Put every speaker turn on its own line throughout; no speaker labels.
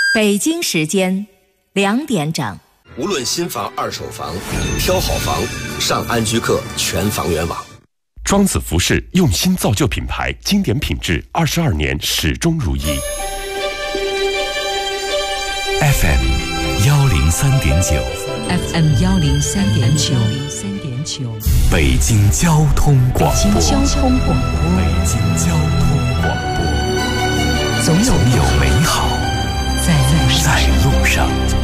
北京时间2点整。
无论新房、二手房，挑好房，上安居客全房源网。
庄子服饰用心造就品牌，经典品质，22年始终如一。
FM 103.9
FM 103.9
北京交通广播。
北京交通
广播，
总有
美好
在路上。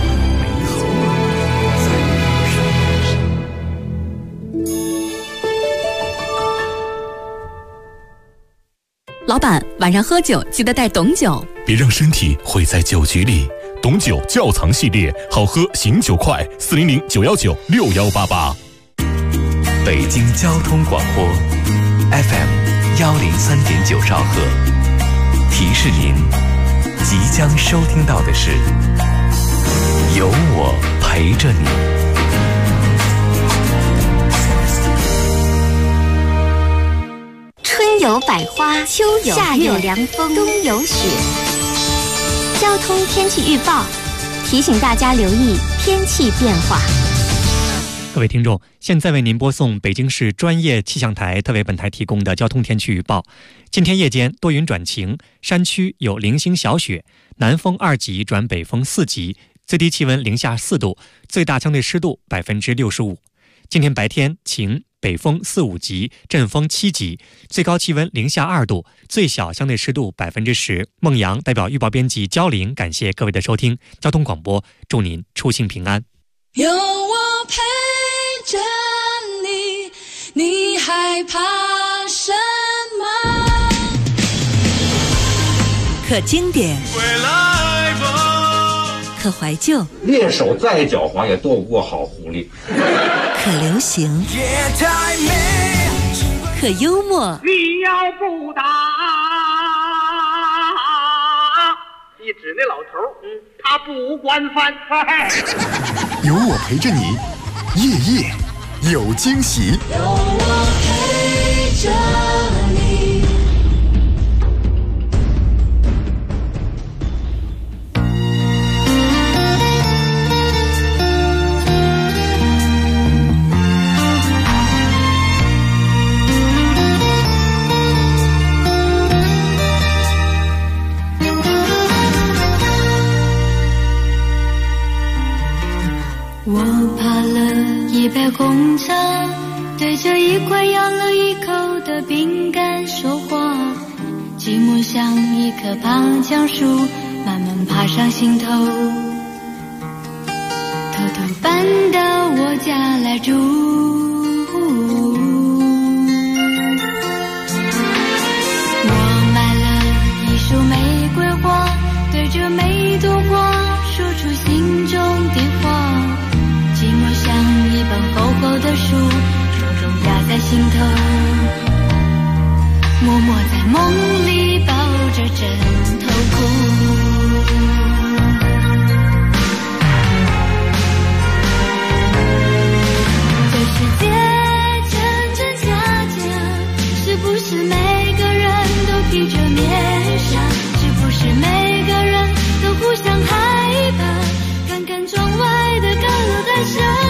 老板，晚上喝酒记得带董酒，
别让身体毁在酒局里。董酒窖藏系列，好喝醒酒快，400-919-6188。北京交通广播 FM 103.9兆赫，提示您，即将收听到的是有我陪着你。
春有百花，秋有夏有凉风，冬有雪。交通天气预报提醒大家留意天气变化。
各位听众，现在为您播送北京市专业气象台特为本台提供的交通天气预报。今天夜间多云转晴，山区有零星小雪，南风2级转北风4级，最低气温零下4度，最大相对湿度65%。今天白天晴，北风4、5级，阵风7级，最高气温零下2度，最小相对湿度10%。孟阳代表预报编辑焦玲，感谢各位的收听。交通广播，祝您出行平安。
有我陪着你，你害怕什么？
可经典，可怀旧，
猎手再狡猾也斗不过好狐狸。
可流行，可幽默。
你要不打，一指那老头，他不惯犯。
有我陪着你，夜夜有惊喜。
有我陪着你。
我爬了一杯红茶，对着一块咬了一口的饼干说话，寂寞像一棵爬墙树，慢慢爬上心头，偷偷搬到我家来住。我买了一束玫瑰花，对着每朵花说出心中的话，寂寞像一本厚厚的书，重重压在心头，默默在梦里抱着枕头哭。这世界真真假假，是不是每个人都披着面纱？是不是每个人都互相害怕？看看窗外的高楼大厦。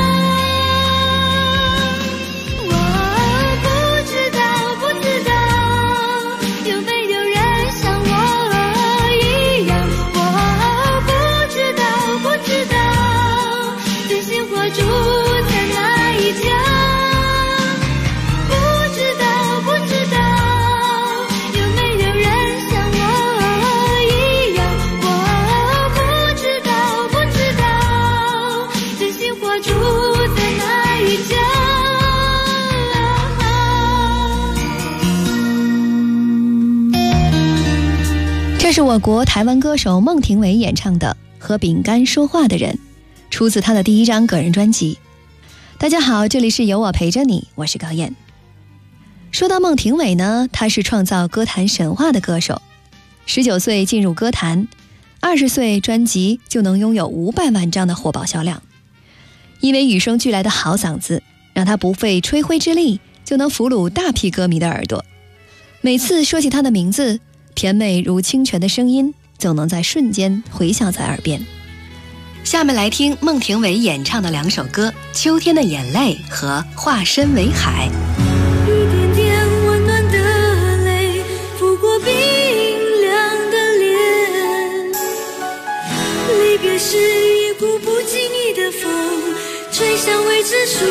这是我国台湾歌手孟庭苇演唱的《和饼干说话的人》，出自他的第1张个人专辑。大家好，这里是有我陪着你，我是高燕。说到孟庭苇呢，她是创造歌坛神话的歌手。19岁进入歌坛，20岁专辑就能拥有500万张的火爆销量。因为与生俱来的好嗓子，让她不费吹灰之力就能俘虏大批歌迷的耳朵。每次说起她的名字，甜美如清泉的声音总能在瞬间回响在耳边。下面来听孟庭苇演唱的2首歌《秋天的眼泪》和《化身为海》。
一点点温暖的泪拂过冰凉的脸，离别时一股不经意的风吹向未知处，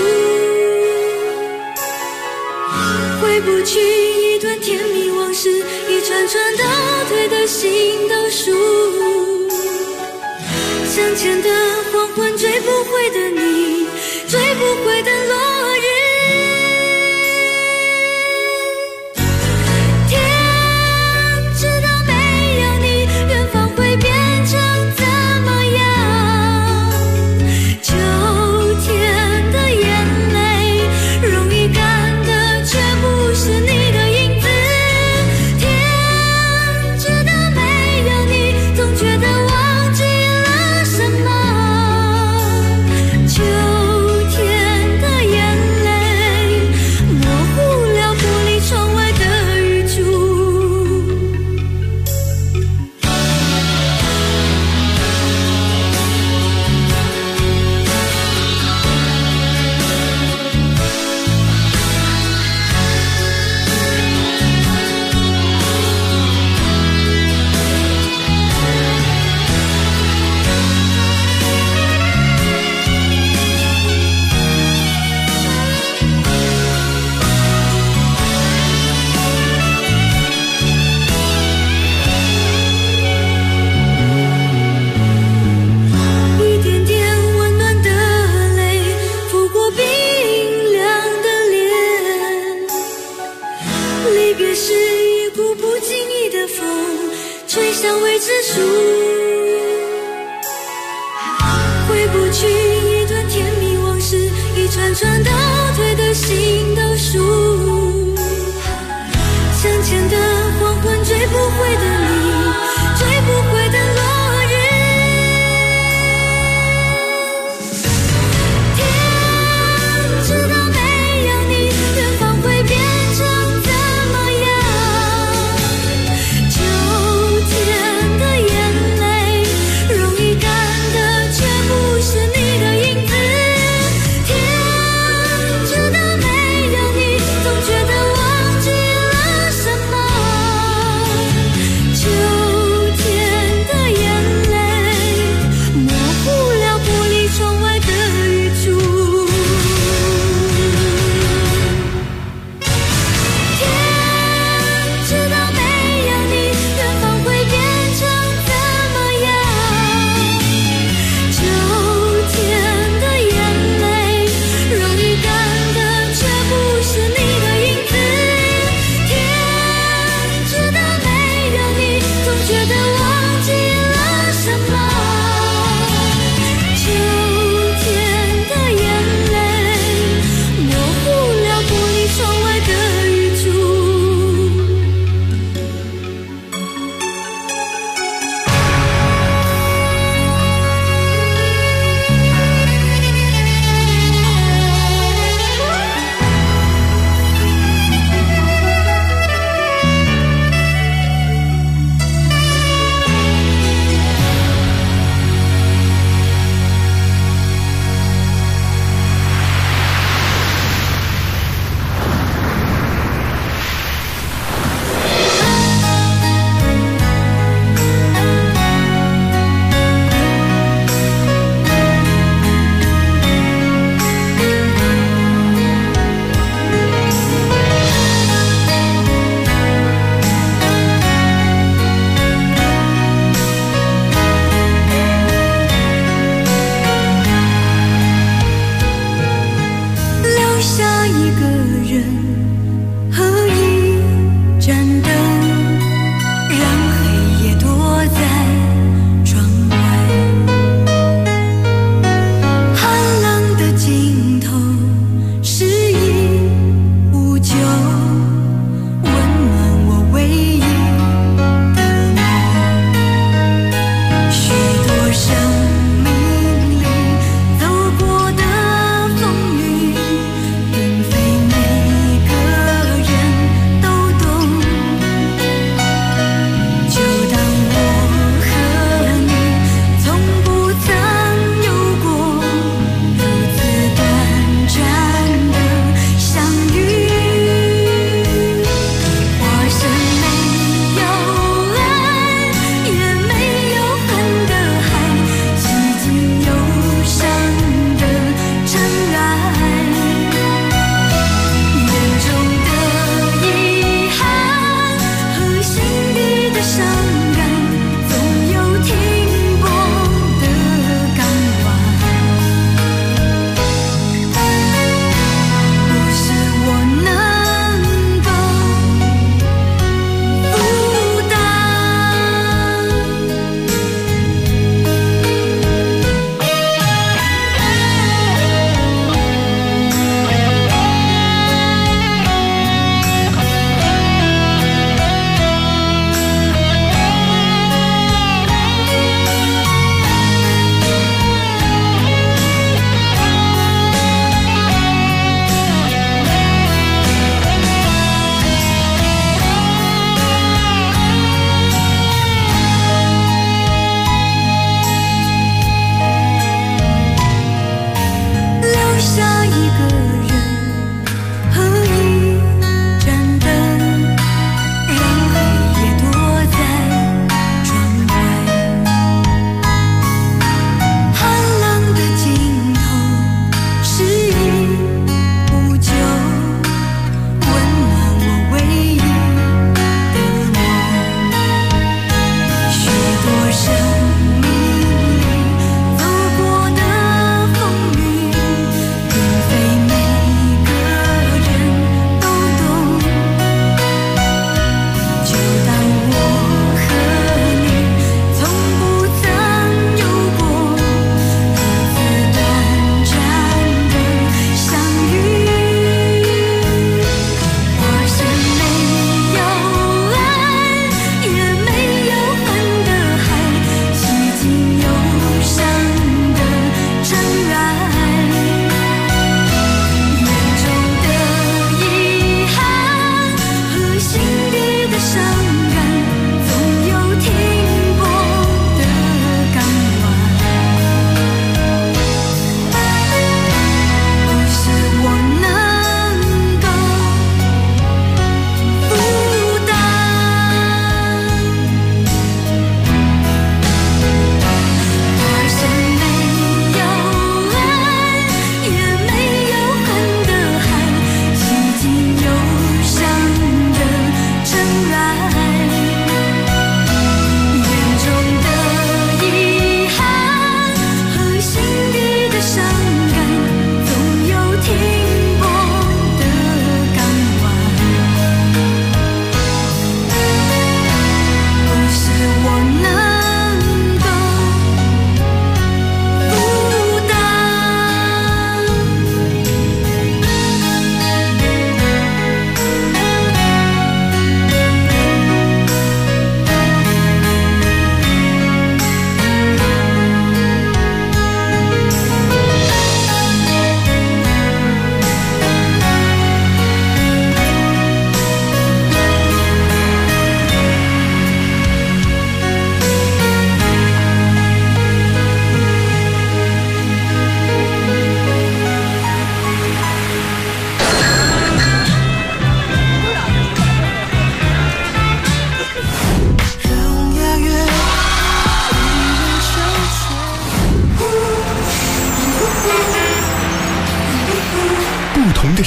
回不去一段甜蜜往事，一串串倒退的心都数，向前的黄昏，追不回的你，追不回的落日。天知道没有你，远方会变成怎么样？秋天的眼泪容易干的，却不是你的影子。天知道没有你，总觉得忘记了什么。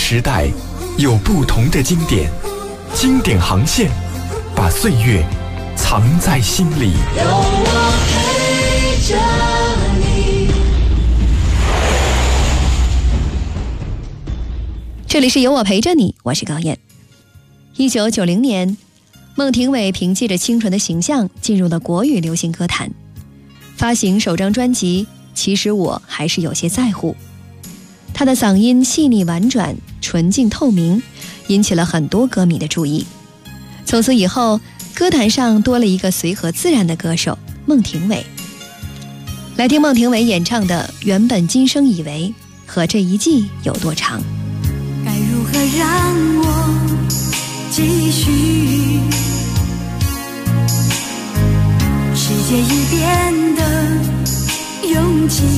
时代有不同的经典，经典航线把岁月藏在心里。
有我陪着你。
这里是有我陪着你，我是高燕。1990年，孟庭苇凭借着清纯的形象进入了国语流行歌坛，发行首张专辑《其实我还是有些在乎》。她的嗓音细腻婉转，纯净透明，引起了很多歌迷的注意。从此以后，歌坛上多了一个随和自然的歌手孟庭苇。来听孟庭苇演唱的《原本今生以为》和《这一季有多长》。
该如何让我继续？世界已变得拥挤，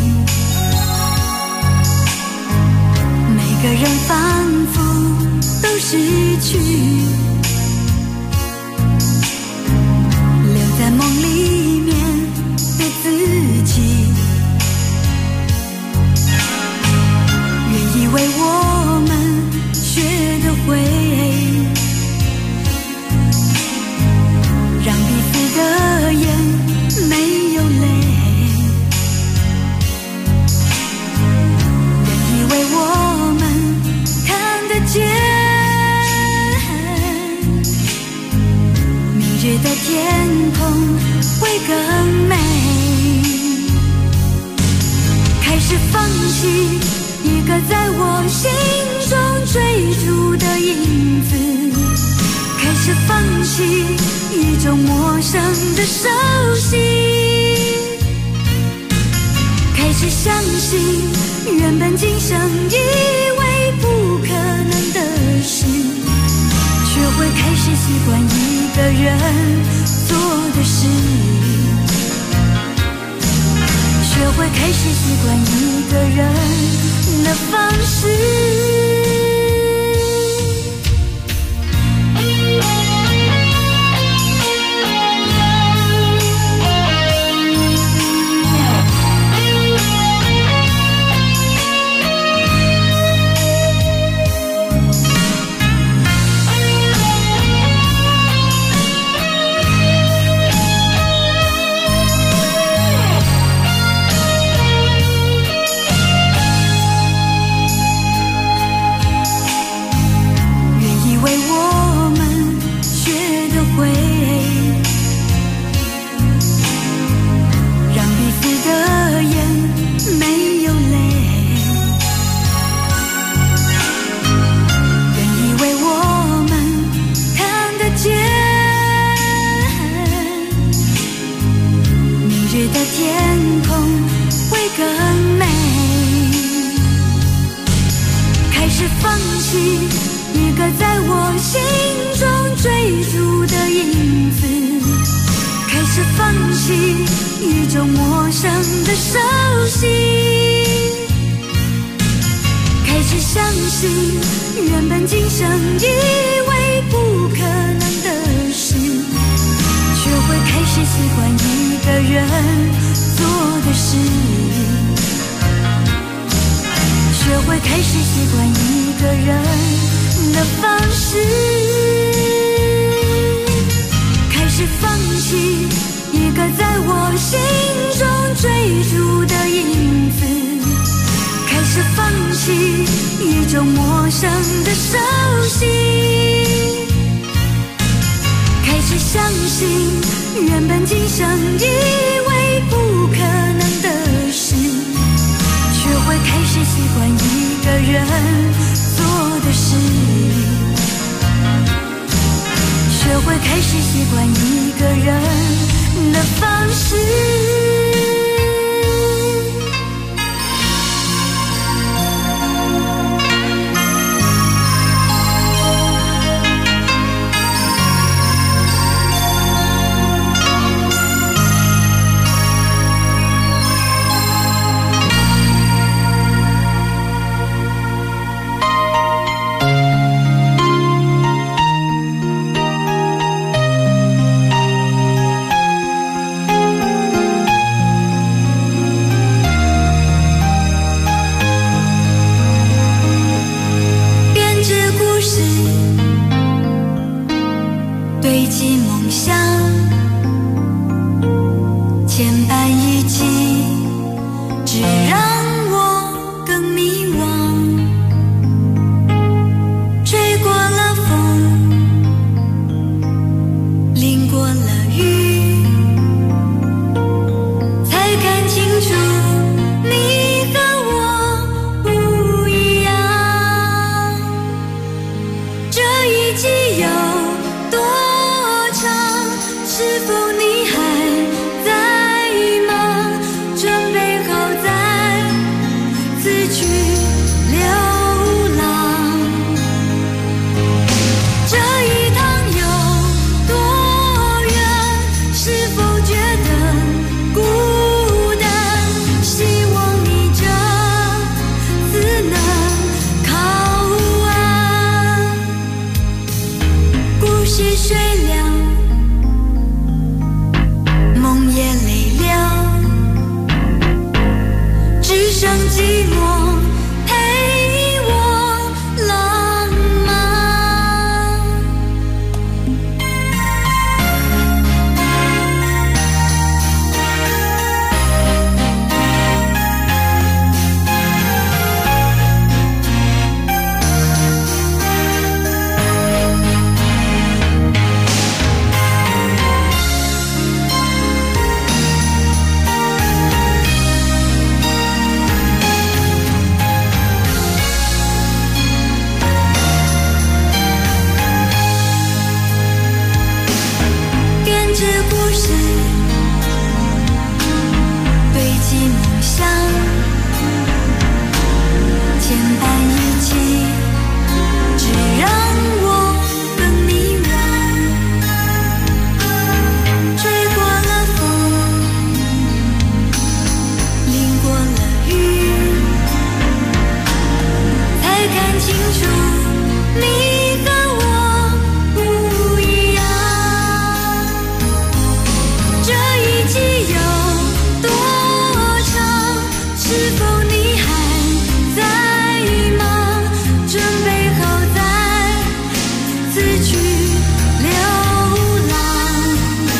每个人仿佛都失去，留在梦里面的自己，原以为我们学得会让彼此的眼没有泪，原以为我们看得见明日的天空会更美，开始放弃一个在我心中追逐的影子，开始放弃一种陌生的熟悉，开始相信原本今生以为不可能的事，学会开始习惯一个人做的事，学会开始习惯一个人的方式。 楚你和我不一样，这一季有多长？是否你还在吗？准备好再次去流浪，这一趟有多远？是否觉得孤单？希望你这次能靠岸。故事睡了，梦也累了，只剩寂寞陪我浪漫。编织故事，堆积梦想，牵绊一起，只让我更迷惘。吹过了风，淋过了雨，才看清楚你和我不一样。这一季有多长？是否你还在吗？准备好再次去流浪，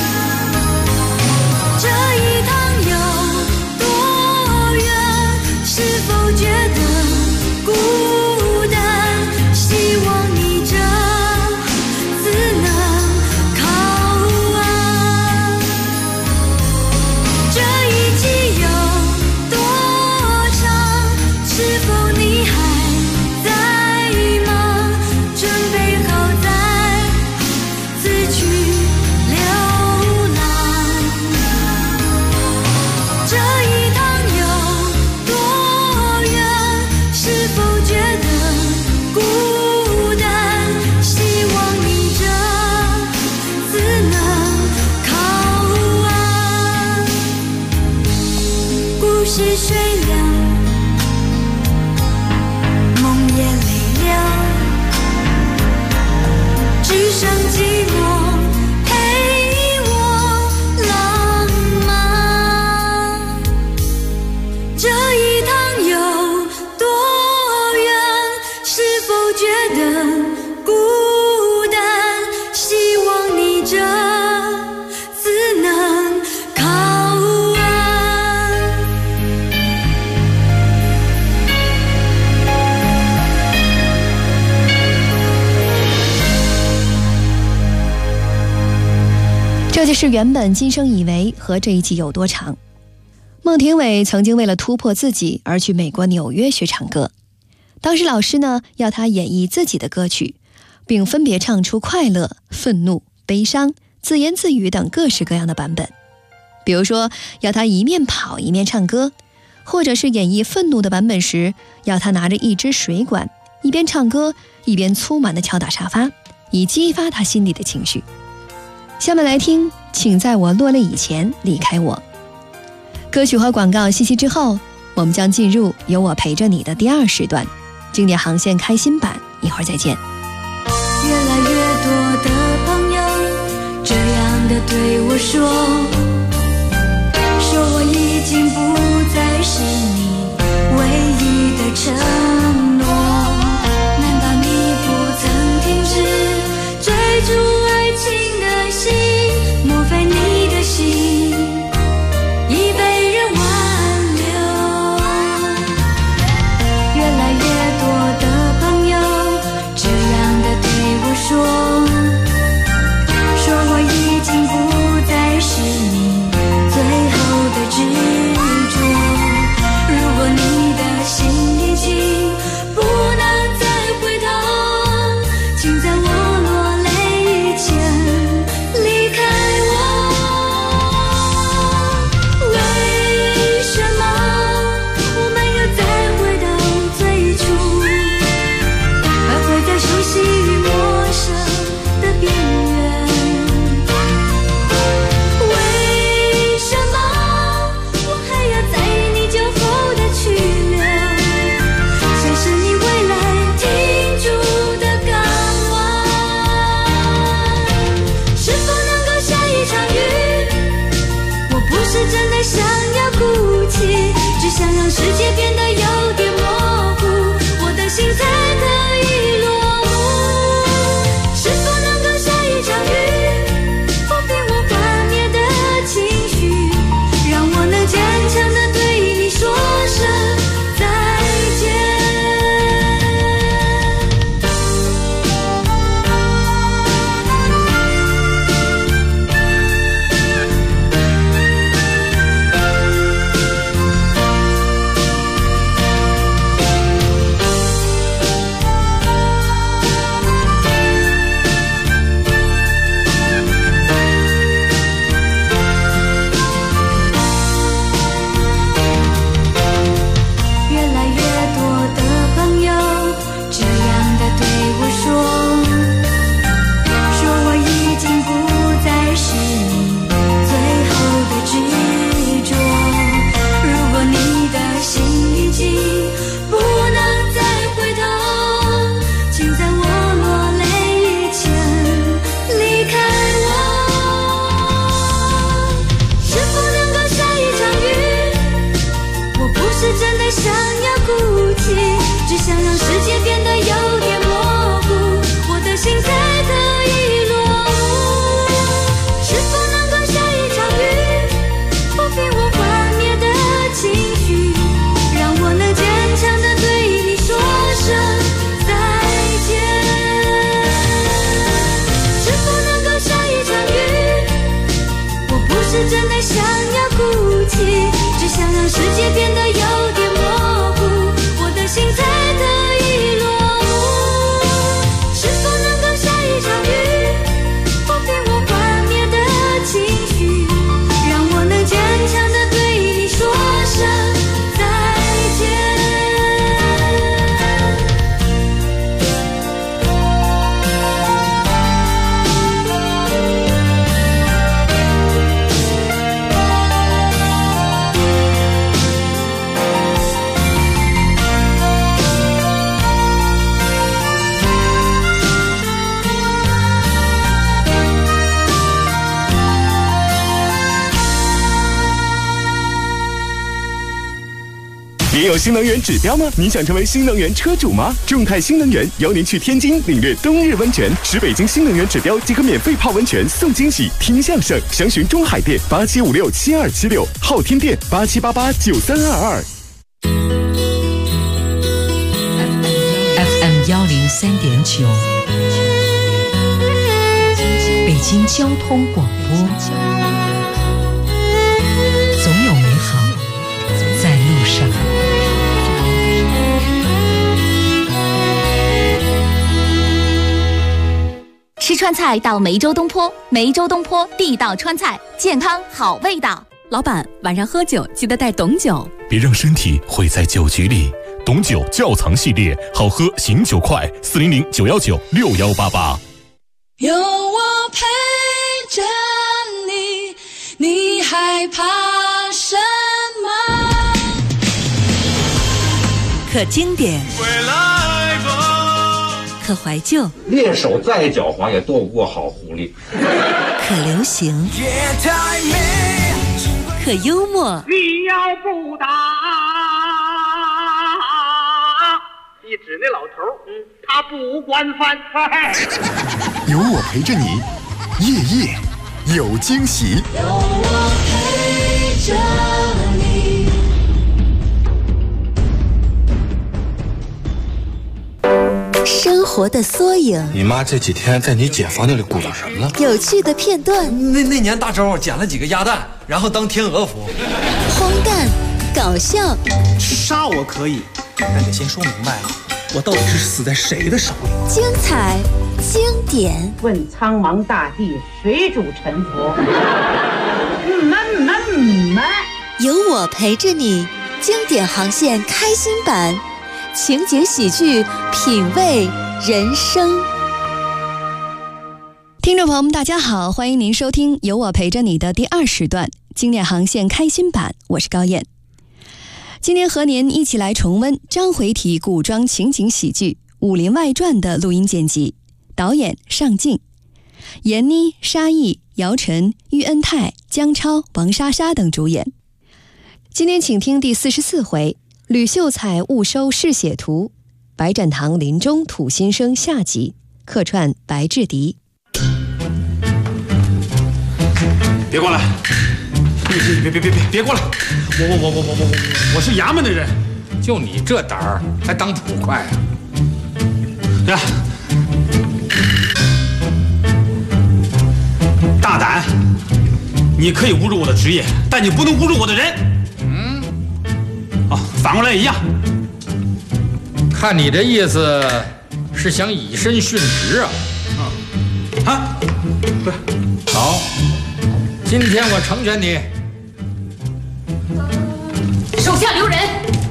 这一趟有多远？是否觉得孤单？希望你这次能靠岸。这一季有多长？是否你还在吗？准备好再次去流浪，这一趟有多远？是否觉得孤单？希望你这次能靠岸。故事睡了，梦也累了，只剩寂寞陪我浪漫。这一趟有多远？是否觉得孤单？希望你这次能靠岸。
这就是原本今生以为和这一季有多长。孟庭苇曾经为了突破自己而去美国纽约学唱歌，当时老师呢要他演绎自己的歌曲，并分别唱出快乐、愤怒、悲伤、自言自语等各式各样的版本。比如说要他一面跑一面唱歌，或者是演绎愤怒的版本时，要他拿着一支水管，一边唱歌一边粗蛮地敲打沙发，以激发他心里的情绪。下面来听《请在我落泪以前离开我》。歌曲和广告信息之后，我们将进入有我陪着你的第二时段，经典航线开心版，一会儿再见。
越来越多的朋友这样的对我说，说我已经不再是你唯一的承诺。难道你不曾停止追逐爱情的心？莫非你的心已被人挽留？越来越多的朋友这样的对我说，说我已经不再是你的想要哭泣，只想让世界变得有点模糊，我的心才可以落幕。是否能够下一场雨，抚平我幻灭的情绪，让我能坚强地对你说声再见。
您有新能源指标吗？您想成为新能源车主吗？众泰新能源邀您去天津领略冬日温泉，使北京新能源指标即可免费泡温泉送惊喜，听相声。详询中海店87567276，昊天店87889322。
FM 103.9，北京交通广播，总有美好在路上。
吃川菜到梅州东坡，梅州东坡地道川菜，健康好味道。老板，晚上喝酒记得带董酒，
别让身体毁在酒局里。董酒窖藏系列，好喝醒酒快，400-919-6188。
有我陪着你，你害怕什么？
可经典，
回来吧，
可怀旧，
猎手再狡猾也斗不过好狐狸。
可流行，可幽默。
你要不打，一指那老头他不惯犯。
有我陪着你，夜夜有惊喜。
有我陪着你。
生活的缩影。
你妈这几天在你姐房那里鼓捣什么呢？
有趣的片段。
那年大周捡了几个鸭蛋，然后当天鹅服。
荒诞，搞笑。
杀我可以，但得先说明白了，我到底是死在谁的手里？
精彩，经典。
问苍茫大地，谁主沉浮？
有我陪着你，经典航线开心版。情景喜剧，品味人生。
听众朋友们大家好，欢迎您收听有我陪着你的第2时段经典航线开心版，我是高燕。今天和您一起来重温章回体古装情景喜剧《武林外传》的录音剪辑，导演尚敬，闫妮、沙溢、姚晨、喻恩泰、姜超、王莎莎等主演。 今天请听第44回吕秀才误收嗜血图，白展堂临终吐心声下集，客串白志迪。
别过来！别过来！我是衙门的人，
就你这胆儿还当捕快啊？
呀，大胆！你可以侮辱我的职业，但你不能侮辱我的人。反过来也一样。
看你这意思，是想以身殉职啊？
对，
好，今天我成全你。
手下留人，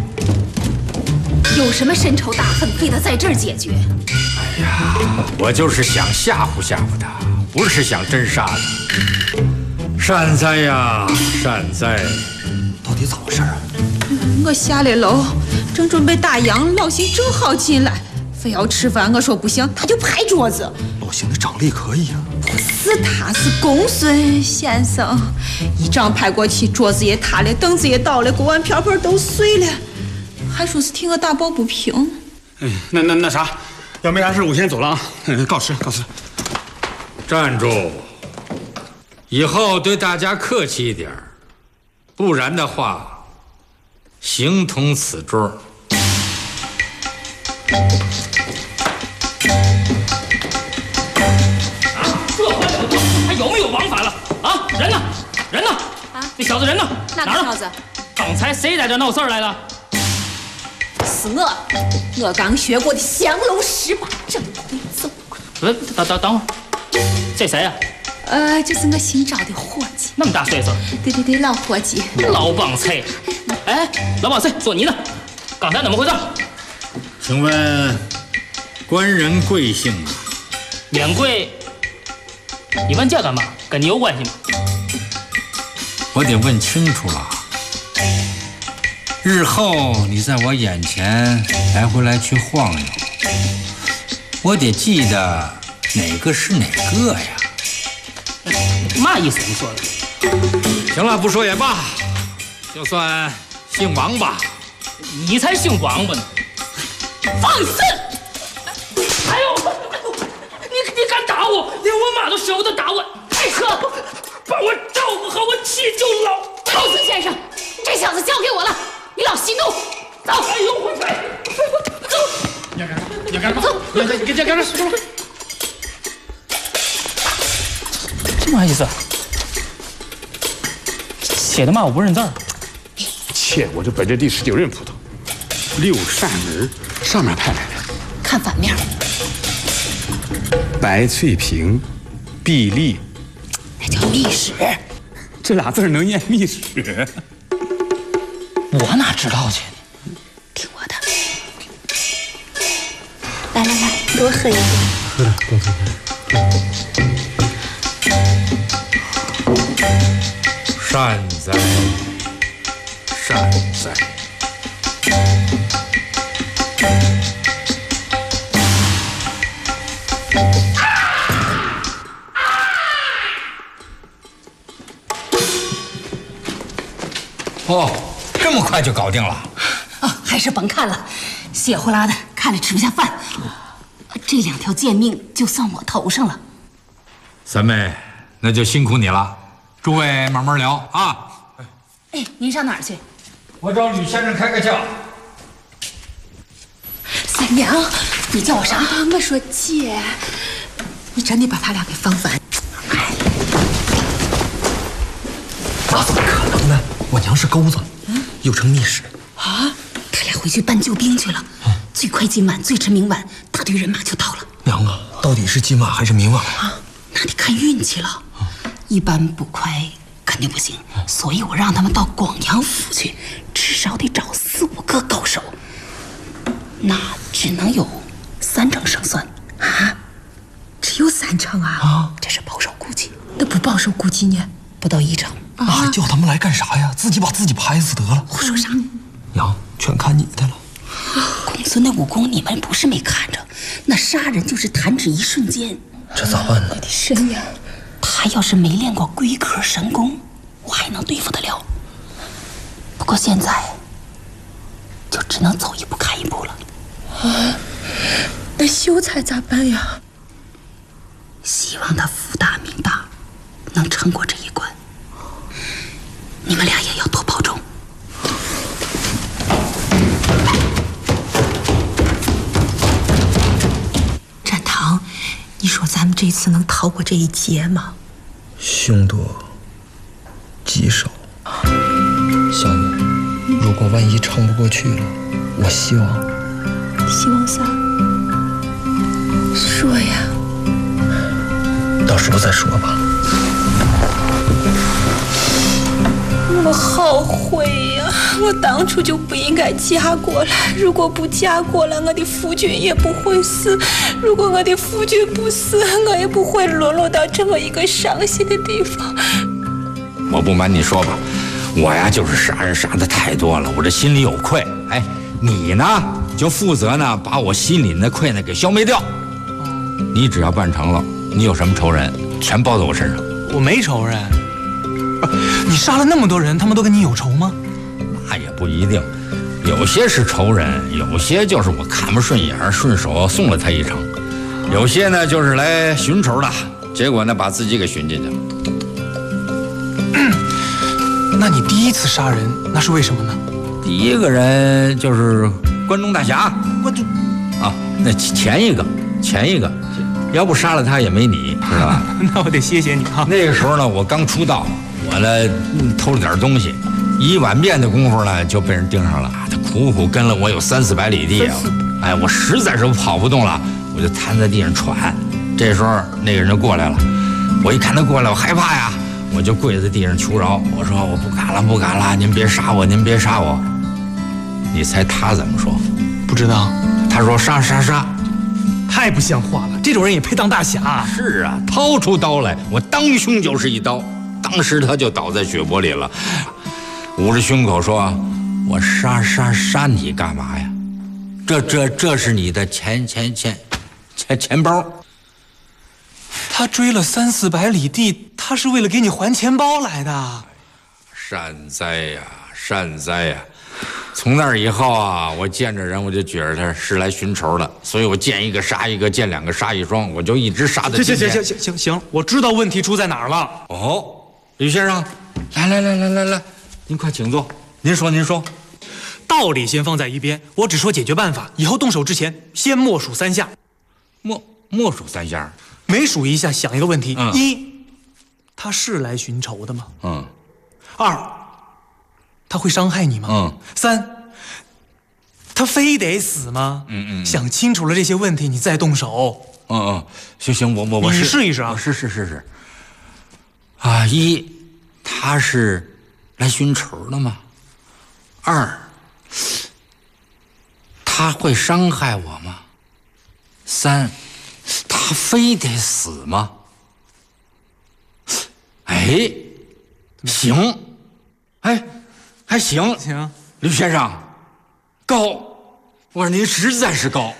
有什么深仇大恨，非得在这儿解决？
哎呀，我就是想吓唬吓唬他，不是想真杀他。善哉呀，善哉！
到底怎么回事啊？
我下来喽，正准备打烊，老邢正好进来，非要吃饭。我说不行，他就拍桌子。
老邢的掌力可以啊。
不是他，是公孙先生，一掌拍过去，桌子也塌了，凳子也倒了，锅碗瓢盆都碎了，还说是替我打抱不平。
那啥，要没啥事，我先走了啊。告辞。
站住！以后对大家客气一点，不然的话。形同此桌。
这换这个桌还有没有王法了？啊，人呢？啊，那小子人呢？
哪个小子？
刚才谁在这闹事儿来了？
是我刚学过的降龙18掌会奏。
等会儿，这谁呀？
就是我新招的伙计。
那么大岁数？
对，老伙计。
老帮菜。哎，老帮菜，说你呢？刚才怎么回事？
请问官人贵姓啊？
免贵。你问这干嘛？跟你有关系吗？
我得问清楚了。日后你在我眼前来回来去晃悠，我得记得哪个是哪个呀？
嘛意思？你说的？
行了，不说也罢，就算姓王吧。
你才姓王八呢！放肆！哎呦，你敢打我，连我妈都舍不得打我，太可恶！把我照顾好，我气就老。
公孙先生，这小子交给我了，你老息怒。走！
哎呦，我走！你干啥？走！你干啥？这嘛意思？写的嘛我不认字儿。
切，我这本着第19任葡萄，6扇门上面派来的。
看反面。
白翠萍，碧丽，
那叫密史。
这俩字能念密史？
我哪知道去？
听我的。来，多喝一点。
喝了，多喝。
善哉，善哉。哦，这么快就搞定了？
啊，还是甭看了，血呼啦的，看了吃不下饭。这2条贱命就算我头上了。
三妹，那就辛苦你了。诸位慢慢聊啊。
哎，您上哪儿去？
我找吕先生开个窍。
三娘，你叫我啥？我说姐，你真的把他俩给放反？
那怎么可能呢？我娘是钩子，又称密史。
啊，他俩回去搬救兵去了。最快今晚，最迟明晚，大队人马就到了。
娘啊，到底是今晚还是明晚啊？
那得看运气了。一般不快肯定不行，所以我让他们到广阳府去，至少得找4、5个高手。那只能有3成胜算啊！只有3成啊！这是保守估计。那不保守估计呢？不到1成。
那还叫他们来干啥呀？自己把自己拍死得了。
胡说啥？
娘，全看你的了。
公孙的武功你们不是没看着，那杀人就是弹指一瞬间。
这咋办呢？
我的神呀！他要是没练过龟壳神功，我还能对付得了。不过过现在就只能走一步看一步了。
啊，那秀才咋办呀？
希望他福大命大，能撑过这一关。你们俩也要多保重。展堂，你说咱们这次能逃过这一劫吗？
凶多吉少。小雨，如果万一撑不过去了，我希望……
希望啥？说呀。
到时候再说吧。
我好悔呀！我当初就不应该嫁过来。如果不嫁过来，我的夫君也不会死；如果我的夫君不死，我也不会沦落到这么一个伤心的地方。
我不瞒你说吧，我呀就是杀人杀的太多了，我这心里有愧。哎，你呢就负责呢把我心里的愧呢给消灭掉。你只要办成了，你有什么仇人全包在我身上。
我没仇人。你杀了那么多人，他们都跟你有仇吗？
那也不一定，有些是仇人，有些就是我看不顺眼，顺手送了他一程；有些呢就是来寻仇的，结果呢把自己给寻进去了。
那你第一次杀人，那是为什么呢？
第一个人就是关中大侠。
关中
啊，那前一个，要不杀了他也没你，知道吧？
那我得谢谢你啊。
那个时候呢，我刚出道，我呢偷了点东西，一碗面的功夫呢就被人盯上了。他苦苦跟了我有300-400里地，哎，我实在是跑不动了，我就瘫在地上喘。这时候那个人就过来了，我一看他过来，我害怕呀，我就跪在地上求饶，我说我不敢了，您别杀我，您别杀我。你猜他怎么说？
不知道。
他说杀。
太不像话了，这种人也配当大侠？
是啊，掏出刀来，我当胸就是一刀，当时他就倒在血泊里了，捂着胸口说：“我杀你干嘛呀？这是你的钱包。”
他追了300-400里地，他是为了给你还钱包来的。
善哉呀！从那以后啊，我见着人我就觉得他是来寻仇的，所以我见一个杀一个，见2个杀1双，我就一直杀到今天。
行，我知道问题出在哪儿了。
哦，吕先生，来，您快请坐。您说，
道理先放在一边，我只说解决办法。以后动手之前，先默数3下。
默数3下，
每数一下想一个问题：一，他是来寻仇的吗？2，他会伤害你吗？3，他非得死吗？想清楚了这些问题，你再动手。
行，我
你试一试啊。
是。啊，1，他是来寻仇的吗？2，他会伤害我吗？3，他非得死吗？哎，行，还行，吕先生，高，我说您实在是高。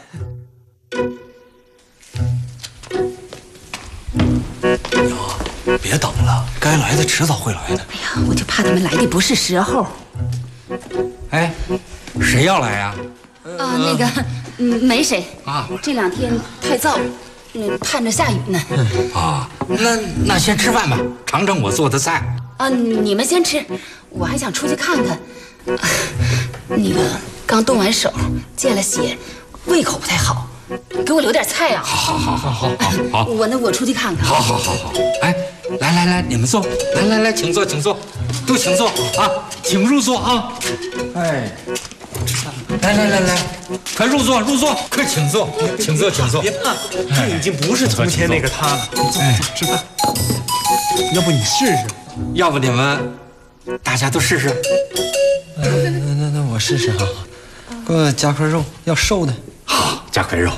别等了，该来的迟早会来的。
哎呀，我就怕他们来的不是时候。
哎，谁要来呀？
那个，没谁啊。这2天太燥，盼着下雨呢。
啊，那先吃饭吧，尝尝我做的菜。
啊，你们先吃，我还想出去看看。那个刚动完手，见了血，胃口不太好，给我留点菜啊。好。我出去看看。
好。哎，来，你们坐，来，请坐，都请坐啊，请入座啊。哎，来，快入座，快请坐。
别怕，这已经不是从前那个他了。坐，吃饭。要不你试试？
要不你们大家都试试？
那我试试哈。给我加块肉，要瘦的。
好，加块肉。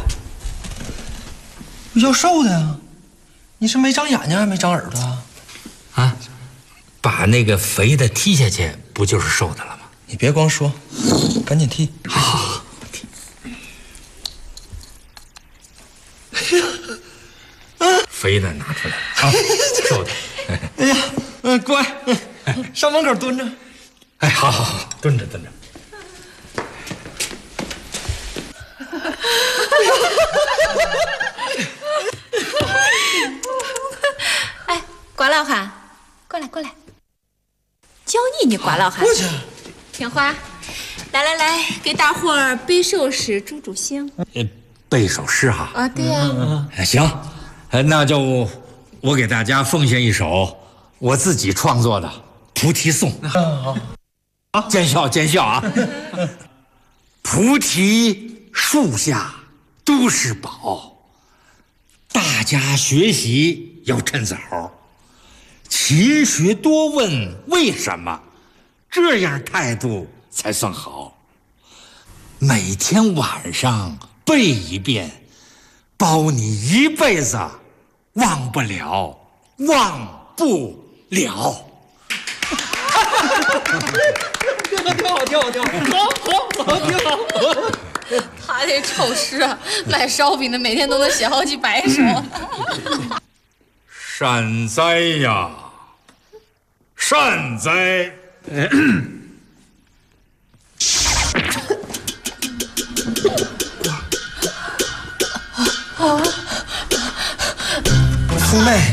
要瘦的呀？你是没长眼睛还没长耳朵啊？
啊，把那个肥的踢下去，不就是瘦的了吗？
你别光说，赶紧踢。
好。肥的拿出来啊，瘦的。
哎呀，乖，上门口蹲着。
哎，好好好，蹲着。
哎，瓜老汉，过来，教你瓜老汉。
过去。
听话，来，给大伙儿背首诗助兴。
背首诗哈。
啊，对呀。
行，那就我给大家奉献一首我自己创作的《菩提颂》。好，见笑啊！菩提树下都是宝，大家学习要趁早，勤学多问为什么，这样态度才算好。每天晚上背一遍，保你一辈子忘不了。
挺好。
他这丑诗啊，卖烧饼的每天都能写好几百首。
善哉呀，善哉！
福妹，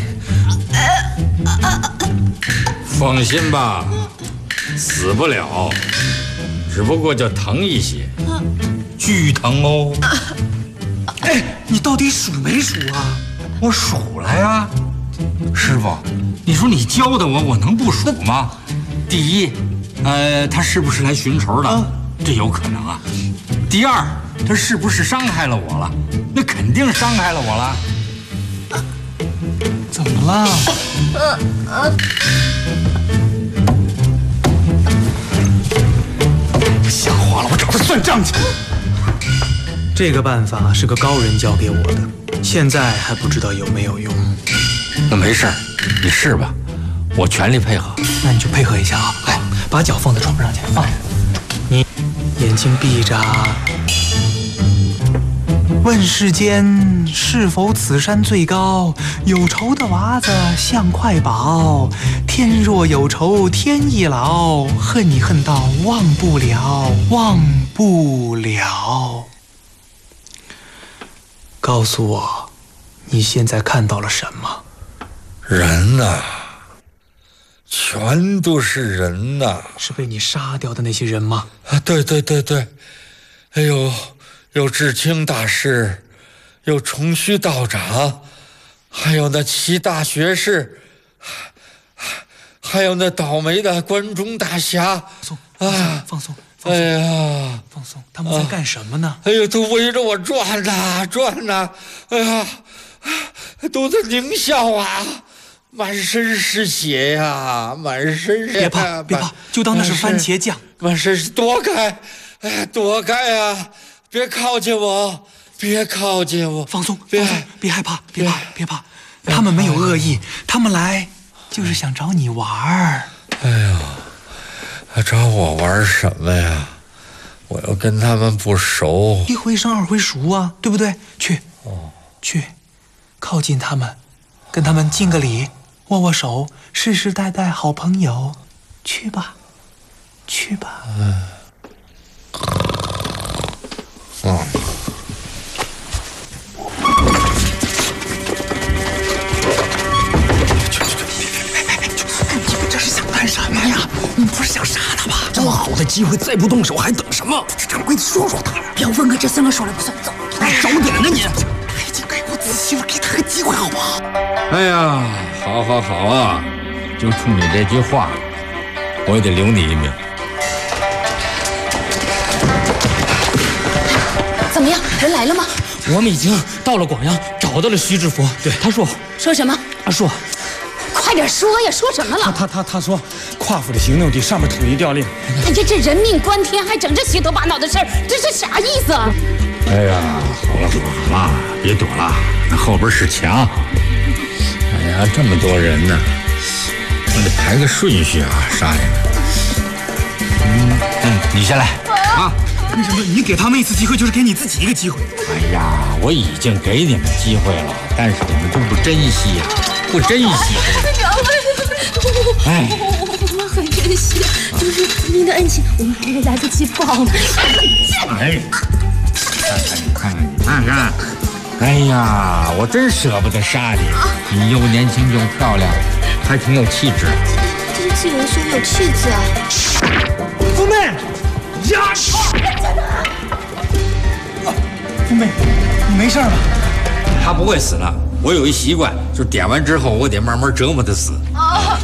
放心吧，死不了，只不过就疼一些，巨疼哦。
哎，你到底数没数啊？
我数了呀，师傅，你说你教的我能不数吗？第一，他是不是来寻仇的？这有可能啊。第二，他是不是伤害了我了？那肯定伤害了我了。
怎么了？
瞎话了，我找他算账去。
这个办法是个高人教给我的，现在还不知道有没有用。
那没事，你试吧，我全力配合。
那你就配合一下啊！来，把脚放在床上去，放。你眼睛闭着。问世间是否此山最高？有仇的娃子像块宝，天若有仇天亦老，恨你恨到忘不了。告诉我，你现在看到了什么？
人呐，全都是人呐！
是被你杀掉的那些人吗？
啊，对，哎呦。有智清大师，有重虚道长，还有那齐大学士，还有那倒霉的关中大侠。
放松！
哎呀，
放松！他们在干什么呢？
哎呦，都围着我转呐！哎呀，都在狞笑啊！满身是血呀，满身是。
别怕，就当那是番茄酱。
满身是，躲开！哎呀，躲开啊！别靠近我！
放松！别害怕！别怕！他们没有恶意，他们来就是想找你玩儿。
哎呀，找我玩什么呀？我又跟他们不熟。
一回生二回熟啊，对不对？去，靠近他们，跟他们敬个礼，握握手，世世代代好朋友。去吧。这是想干什么呀？你不是想杀他吧？
这么好的机会，再不动手还等什么？
掌柜的，说他。
不要问个这三个说了不算，走。
少点呢你！
他已经给我仔细了，给他个机会好吗？
哎呀，好啊！就冲你这句话，我也得留你一命。
怎么样，人来了吗？
我们已经到了广阳，找到了徐志佛。对，他说
什么？
说，
快点说呀！说什么了？
他说，跨府的行动地上面统一调令。
这人命关天，还整这虚头巴脑的事儿，这是啥意思啊？
哎呀，好了，别躲了，那后边是墙。哎呀，这么多人呢，我得排个顺序啊，杀人。你先来啊。
为什么你给他们一次机会，就是给你自己一个机会？
哎呀，我已经给你们机会了，但是你们都不珍惜呀，不珍惜。哎，
我很
珍惜，就是您的恩情，我们还没来得及报呢。
哎，你看看，哎呀，我真舍不得杀你，你又年轻又漂亮，还挺有气质。
经纪人说有气质啊。
凤妹，呀！凤妹，你没事吧？
他不会死了，我有一习惯，就点完之后，我得慢慢折磨他死。
啊！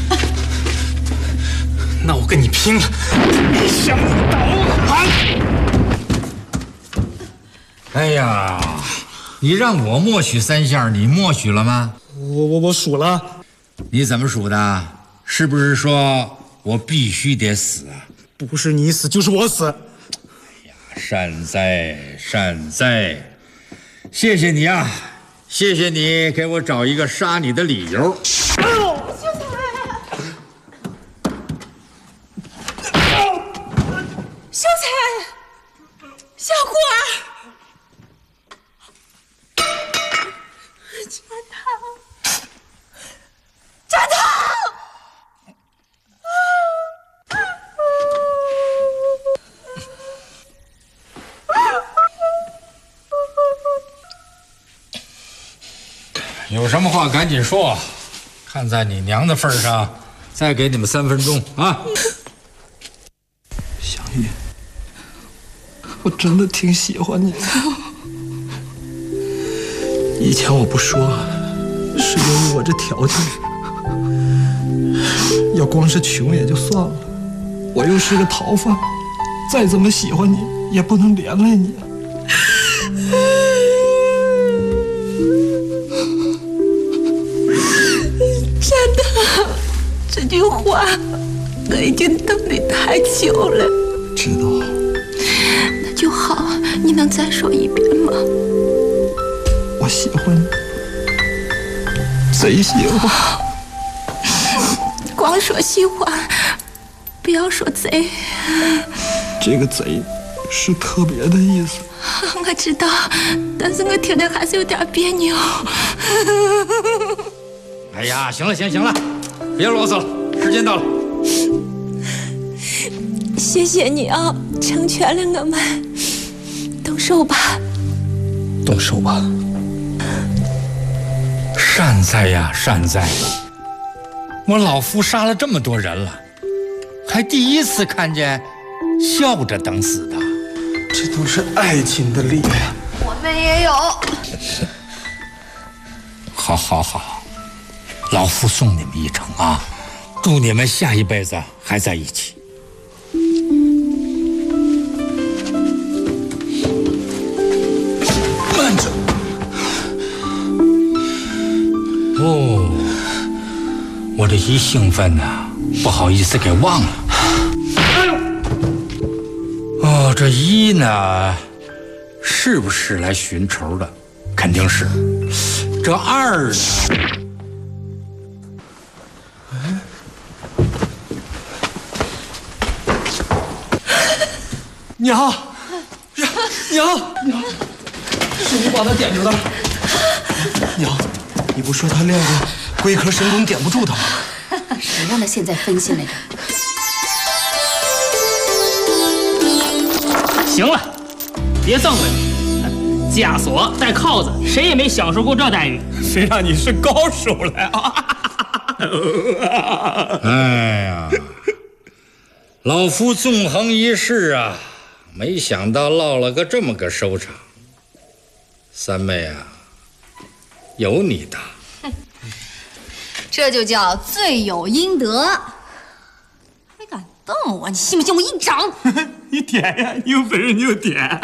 那我跟你拼了！你想倒啊！
哎呀，你让我默许3下，你默许了吗？
我数了。
你怎么数的？是不是说我必须得死啊？
不是你死就是我死。
哎呀，善哉善哉，谢谢你啊，谢谢你给我找一个杀你的理由。
哎呦！
秀才，小虎儿，站堂。
有什么话赶紧说，看在你娘的份上，再给你们3分钟啊！
香玉，我真的挺喜欢你的。以前我不说，是因为我这条件，要光是穷也就算了，我又是个逃犯，再怎么喜欢你，也不能连累你。
真的，这句话我已经等你太久了。
知道。
那就好，你能再说一遍吗？
我喜欢你，贼喜欢。
光说喜欢，不要说贼。
这个贼是特别的意思。
我知道，但是我听着还是有点别扭。
哎呀，行了行了，别啰嗦了，时间到了。
谢谢你啊，成全了我们。动手吧。
动手吧。
善哉呀善哉，我老夫杀了这么多人了，还第一次看见笑着等死的。
这都是爱情的力量。
我们也有。
好好好，老夫送你们一程啊，祝你们下一辈子还在一起。
慢着。
哦，我这一兴奋呢，不好意思给忘了。
哎呦！
哦，这一呢，是不是来寻仇的？肯定是。这二呢？
娘，娘，是你把他点着的。娘，你不说他练过龟壳神功点不住他吗？
谁让他现在分心来着？
行了，别脏鬼了。枷锁带铐子，谁也没享受过这待遇。
谁让你是高手了啊？
哎呀，老夫纵横一世啊，没想到落了个这么个收场。三妹啊，有你的。
这就叫罪有应得。还敢动我，你信不信我一掌？
你点呀，你有本事你就点。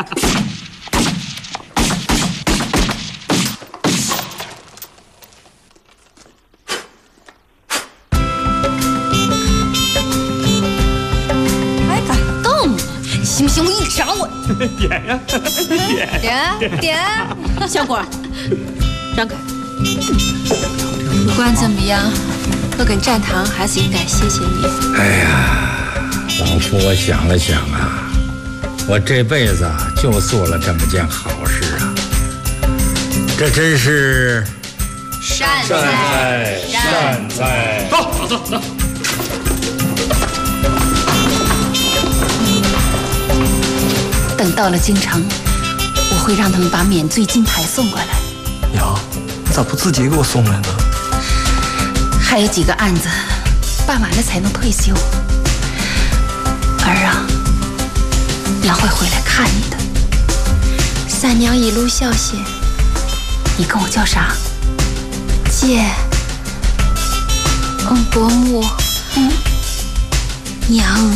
信不信我一掌我？
点呀，
点！小果，让开！不管怎么样，我跟战堂还是应该谢谢你。
哎呀，老夫我想了想啊，我这辈子就做了这么件好事啊，这真是
善哉善哉。
走走走走。
等到了京城，我会让他们把免罪金牌送过来。
娘，你咋不自己给我送来呢？
还有几个案子办完了才能退休。儿啊，娘会回来看你的。
三娘一路小心。
你跟我叫啥？
姐。伯母。娘。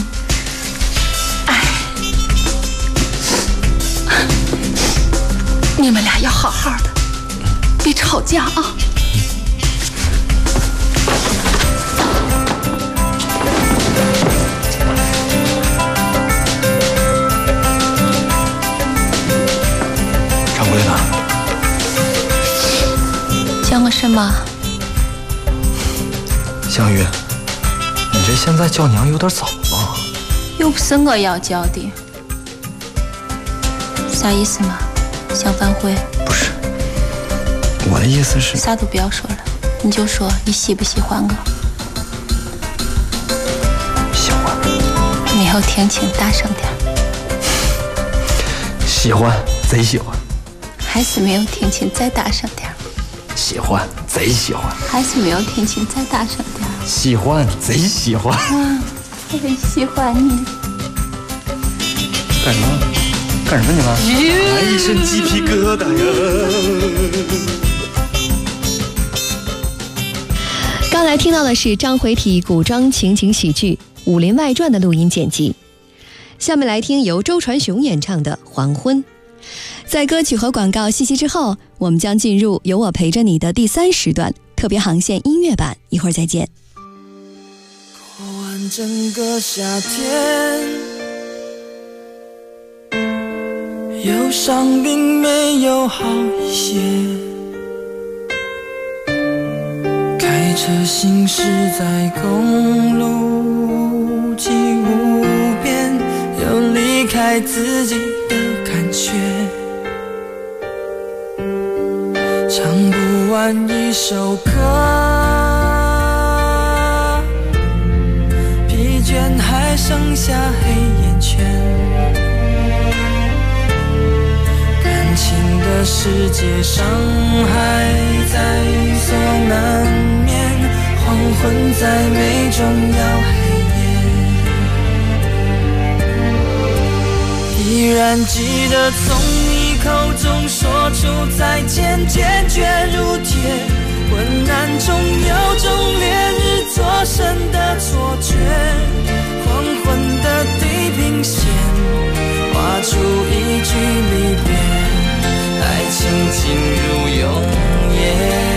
你们俩要好好的，别吵架啊！
掌柜的，
讲我什么？
香玉，你这现在叫娘有点早了。
又不是我要叫的，啥意思嘛？想反悔？
不是，我的意思是……
啥都不要说了，你就说你喜不喜欢我？
喜欢。
没有听清，大声点。
喜欢，贼喜欢。
还是没有听清，再大声点。
喜欢，贼喜欢。
还是没有听清，再大声点。
喜欢，贼喜欢。
我很喜欢你。
干什么？干什么你们？来一身鸡皮疙瘩呀！
刚才听到的是章回体古装情景喜剧《武林外传》的录音剪辑。下面来听由周传雄演唱的《黄昏》。在歌曲和广告信息之后，我们将进入有我陪着你的第3时段特别航线音乐版，一会儿再见。
过完整个夏天，忧伤并没有好一些，开车行驶在公路际无边，有离开自己的感觉，唱不完一首歌，疲倦还剩下黑眼圈，感情的世界伤害在所难免，黄昏在眉中要黑夜，依然记得从你口中说出再见，坚决如铁，昏暗中有种烈日灼身的错觉，黄昏的地平线画出一句离别，爱情进入永夜，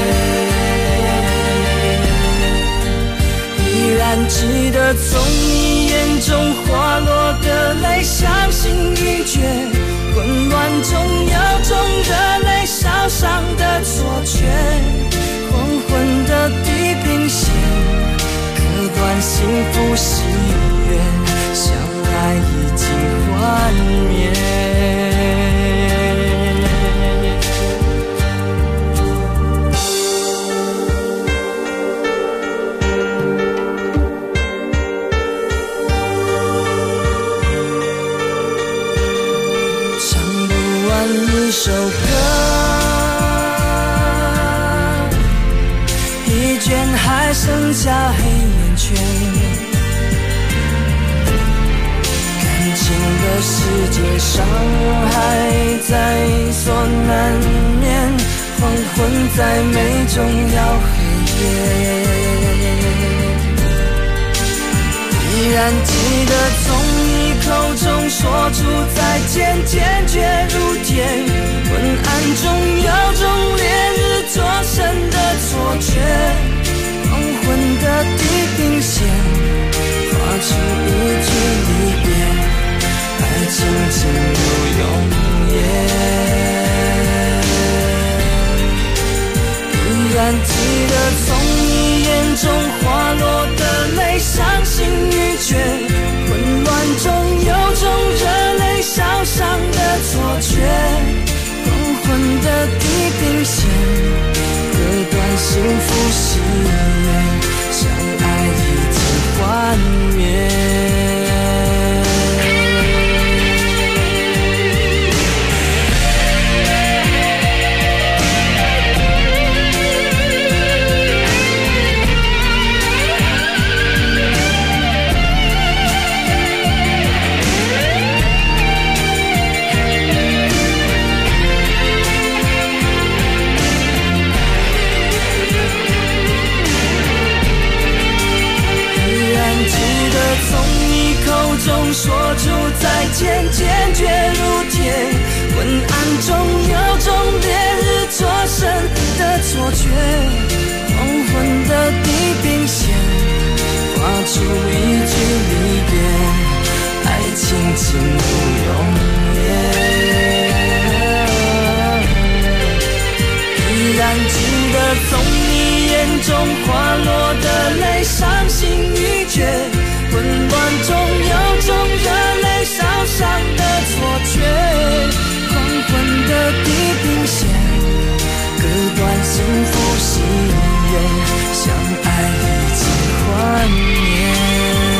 依然记得从你眼中滑落的泪，伤心欲绝，混乱中有种热泪烧伤的错觉，黄昏的地平线割断幸福喜悦，相爱已经幻灭。一首歌，疲倦还剩下黑眼圈，感情的世界伤害在所难免，黄昏在眉中要黑夜，依然记得从你口中说出再见，坚决如铁，昏暗中有种烈日灼身的错觉，黄昏的地平线画出一句离别，爱情进入永夜，依然记得从你眼中滑落的泪，伤心欲绝，混乱中有种热泪烧伤的错觉，黄昏的地平线割断幸福喜悦，相爱已经幻灭。 间坚决如铁，昏暗中有种烈日灼身的错觉，黄昏的地平线画出一句离别，爱情进入永远。依然记得从你眼中滑落的泪，伤心欲绝，混乱中有种热泪烧伤的错觉，黄昏的地平线割断幸福喜悦，相爱已经幻灭。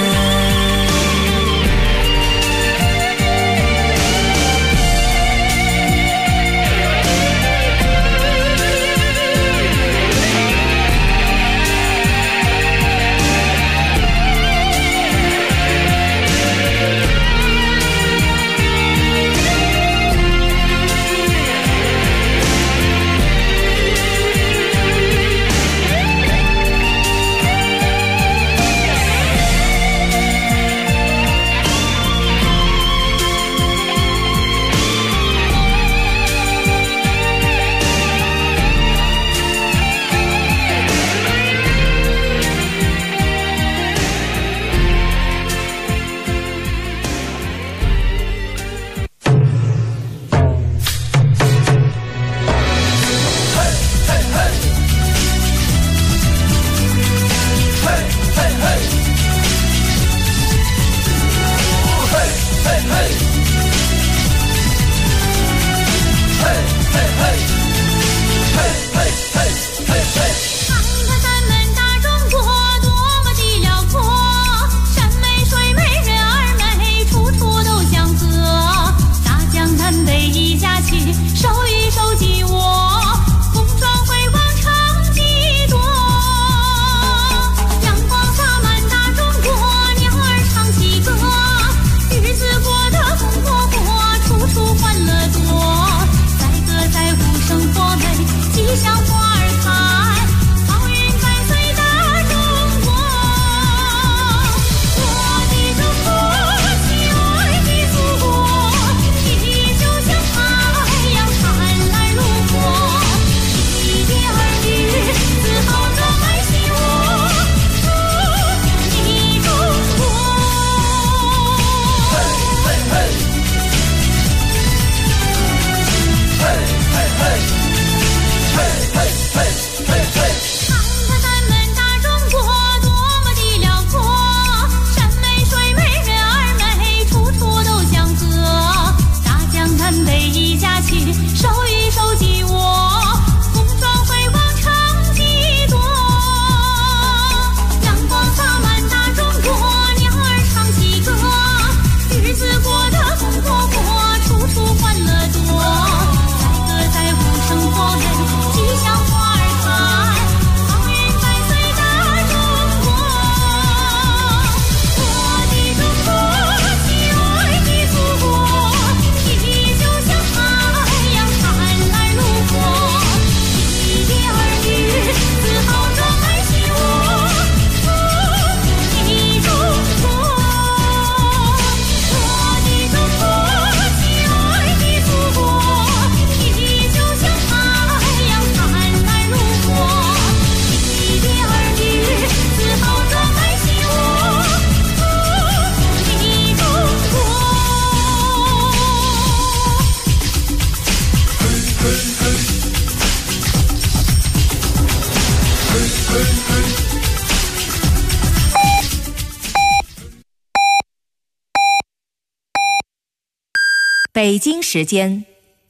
北京时间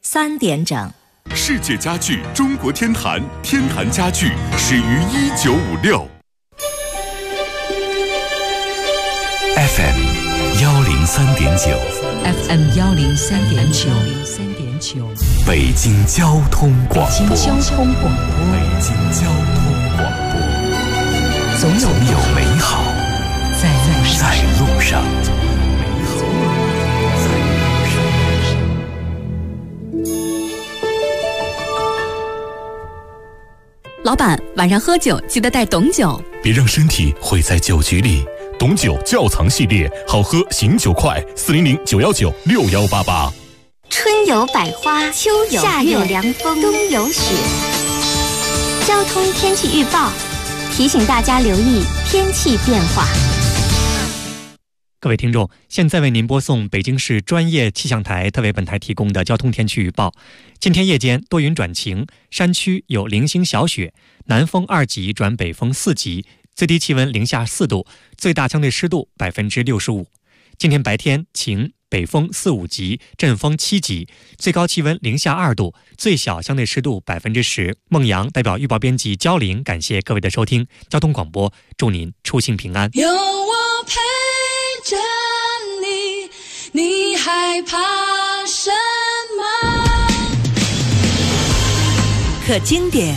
3点整。
世界家具中国天坛，天坛家具始于1956。
FM 103.9
，FM 103.9，
北京交通广播，
北京交通广播，总有美好在路上。
老板，晚上喝酒记得带懂酒，
别让身体毁在酒局里。 董酒窖藏系列，好喝醒酒快，400-919-6188。
春有百花，秋有夏有凉风，冬有雪。交通天气预报提醒大家留意天气变化。
各位听众，现在为您播送北京市专业气象台特为本台提供的交通天气预报。今天夜间多云转晴，山区有零星小雪，南风2级转北风4级，最低气温零下4度，最大相对湿度65%。今天白天晴，北风4、5级，阵风7级，最高气温零下2度，最小相对湿度10%。孟阳代表预报编辑焦玲，感谢各位的收听。交通广播，祝您出行平安。
有我陪着你，你害怕什么？
可经典，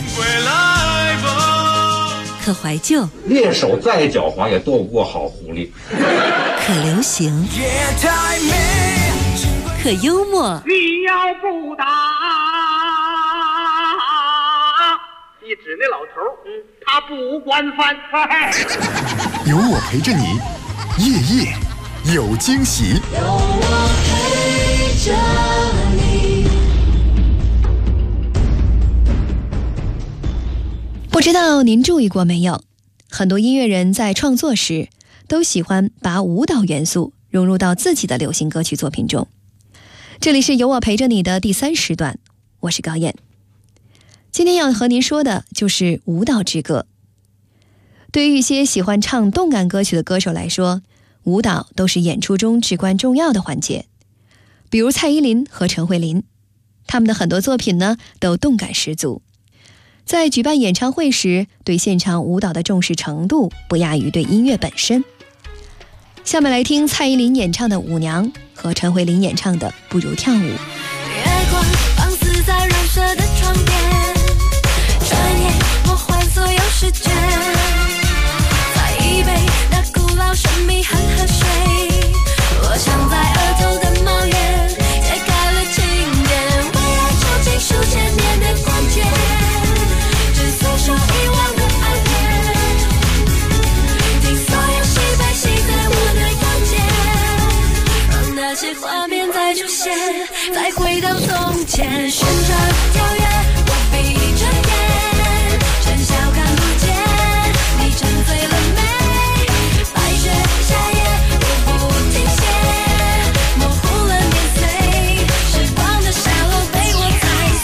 可怀旧，
猎手再狡猾也斗不过好狐狸。
可流行，可幽默。
你要不打，一指那老头，他不惯犯。
有我陪着你，夜夜有惊喜。
有我陪着你。
不知道您注意过没有，很多音乐人在创作时都喜欢把舞蹈元素融入到自己的流行歌曲作品中。这里是有我陪着你的第3时段，我是高燕。今天要和您说的就是舞蹈之歌。对于一些喜欢唱动感歌曲的歌手来说，舞蹈都是演出中至关重要的环节。比如蔡依林和陈慧琳，他们的很多作品呢都动感十足。在举办演唱会时，对现场舞蹈的重视程度不亚于对音乐本身。下面来听蔡依林演唱的《舞娘》和陈慧琳演唱的《不如跳舞》。
月光放肆在染色的窗边，转眼魔幻所有视觉，再一杯那古老神秘恒河水，我想在额头的帽檐揭开了经典，围绕究竟数千年的关键，只诉说遗忘的爱恋，听所有喜悲喜在我的眼前，让那些画面再出现，再回到从前，旋转跳跃我闭着眼，喧嚣看不见，你沉醉了没？白雪夏夜我不停歇，模糊了年岁，时光的沙漏被我踩碎。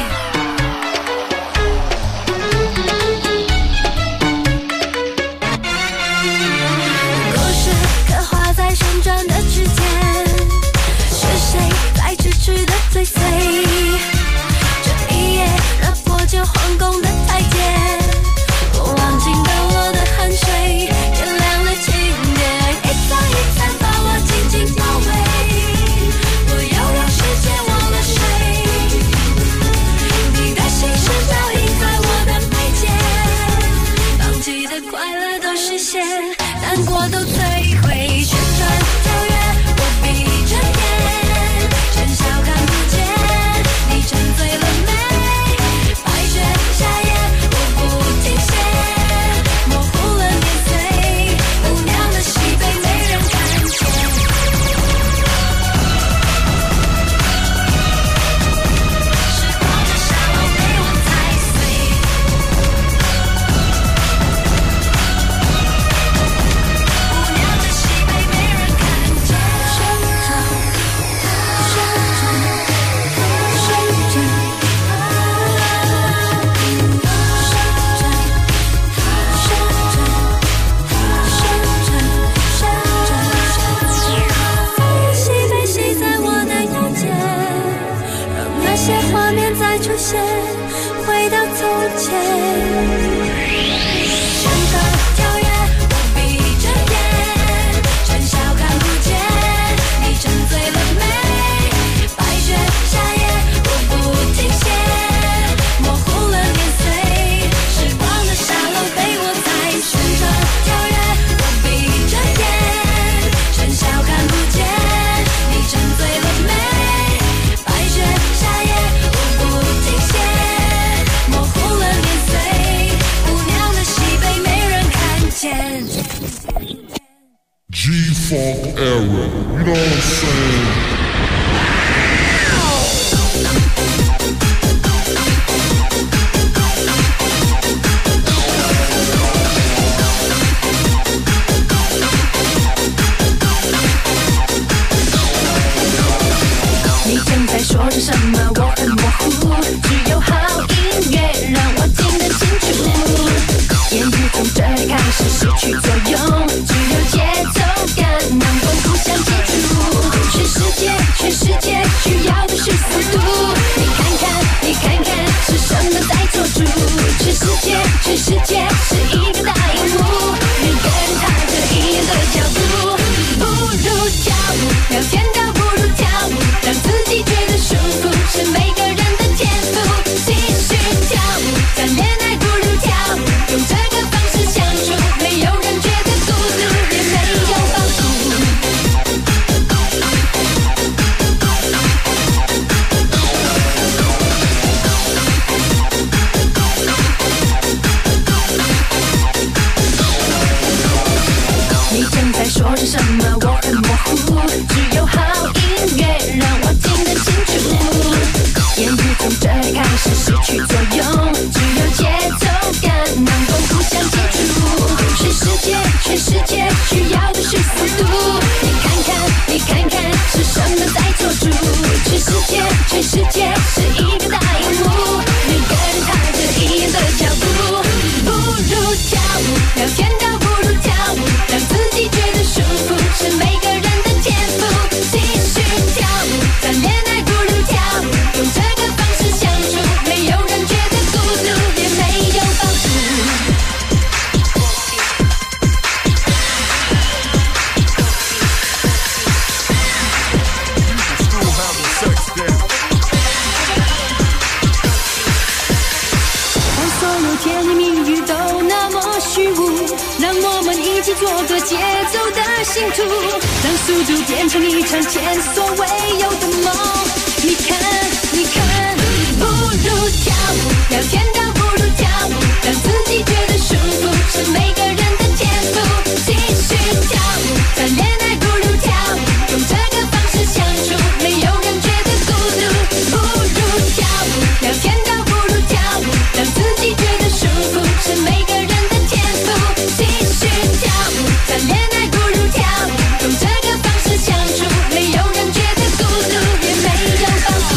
故事刻画在旋转的指尖，是谁在痴痴的追随？这一夜绕过旧皇宫的台阶，我忘记了我的汗水，点亮了经典，一层一层把我紧紧包围，我又让世界忘了谁？你的心事倒映在我的眉间，放弃的快乐都实现，难过都摧毁，旋转跳跃我闭着眼，喧嚣看不见，你沉醉了没？白雪夏夜我不停歇，模糊了年岁，舞娘的喜悲没人看见，时光的沙漏被我踩碎，舞娘的喜悲没人看见，旋转旋转旋转喜悲喜在我的眼前，让那些画面再出现，回到从前，旋转跳跃我闭着眼，喧嚣看不见，你沉醉了没？白雪夏夜我不停歇，模糊了年岁，时光的沙漏被我踩，旋转跳跃我闭着眼，喧嚣看不见，你沉醉了没？白雪夏夜我不停歇。
说着什么，我很模糊，只有好音乐让我听得清楚。言语从这里开始失去作用，只有节奏感能够互相接触。全世界需要的是速度。你看看，是什么在做主？全世界是一个大荧幕，每个人踏着一样的脚步。不如跳舞，聊天倒不如跳舞，让自己觉得舒服，是每个人的天赋。继续跳舞，谈恋爱不如跳舞，用这个方式相处，没有人觉得孤独，也没有包袱。你正在说着什么，我很模糊，只有好音乐让我听得清楚。言语从这里开始失去作用，只有节奏感能够互相接触。全世界需要的是速度。你看看，是什么在做主？全世界是一个大荧幕，每个人踏着一样的脚步。不如跳舞，聊天倒不如跳舞，让自己觉得舒服，是每个人的天赋。继续跳舞，谈恋爱不如跳舞，用这个方式相处，没有人觉得孤独，也没有包袱。当所有甜言蜜语都那么虚无，让我们一起做个节奏的信徒，让速度变成一场前所未有的梦。你看，不如跳舞，聊天倒不如跳舞，让自己觉得舒服，是每个人的天赋。继续跳舞，谈恋爱不如跳舞，用这个方式相处，没有人觉得孤独。不如跳舞，聊天倒不如跳舞，让自己觉得舒服，是每个人的天赋。继续跳舞，谈恋爱不如跳舞，用这个方式相处，没有人觉得孤独，也没有包袱。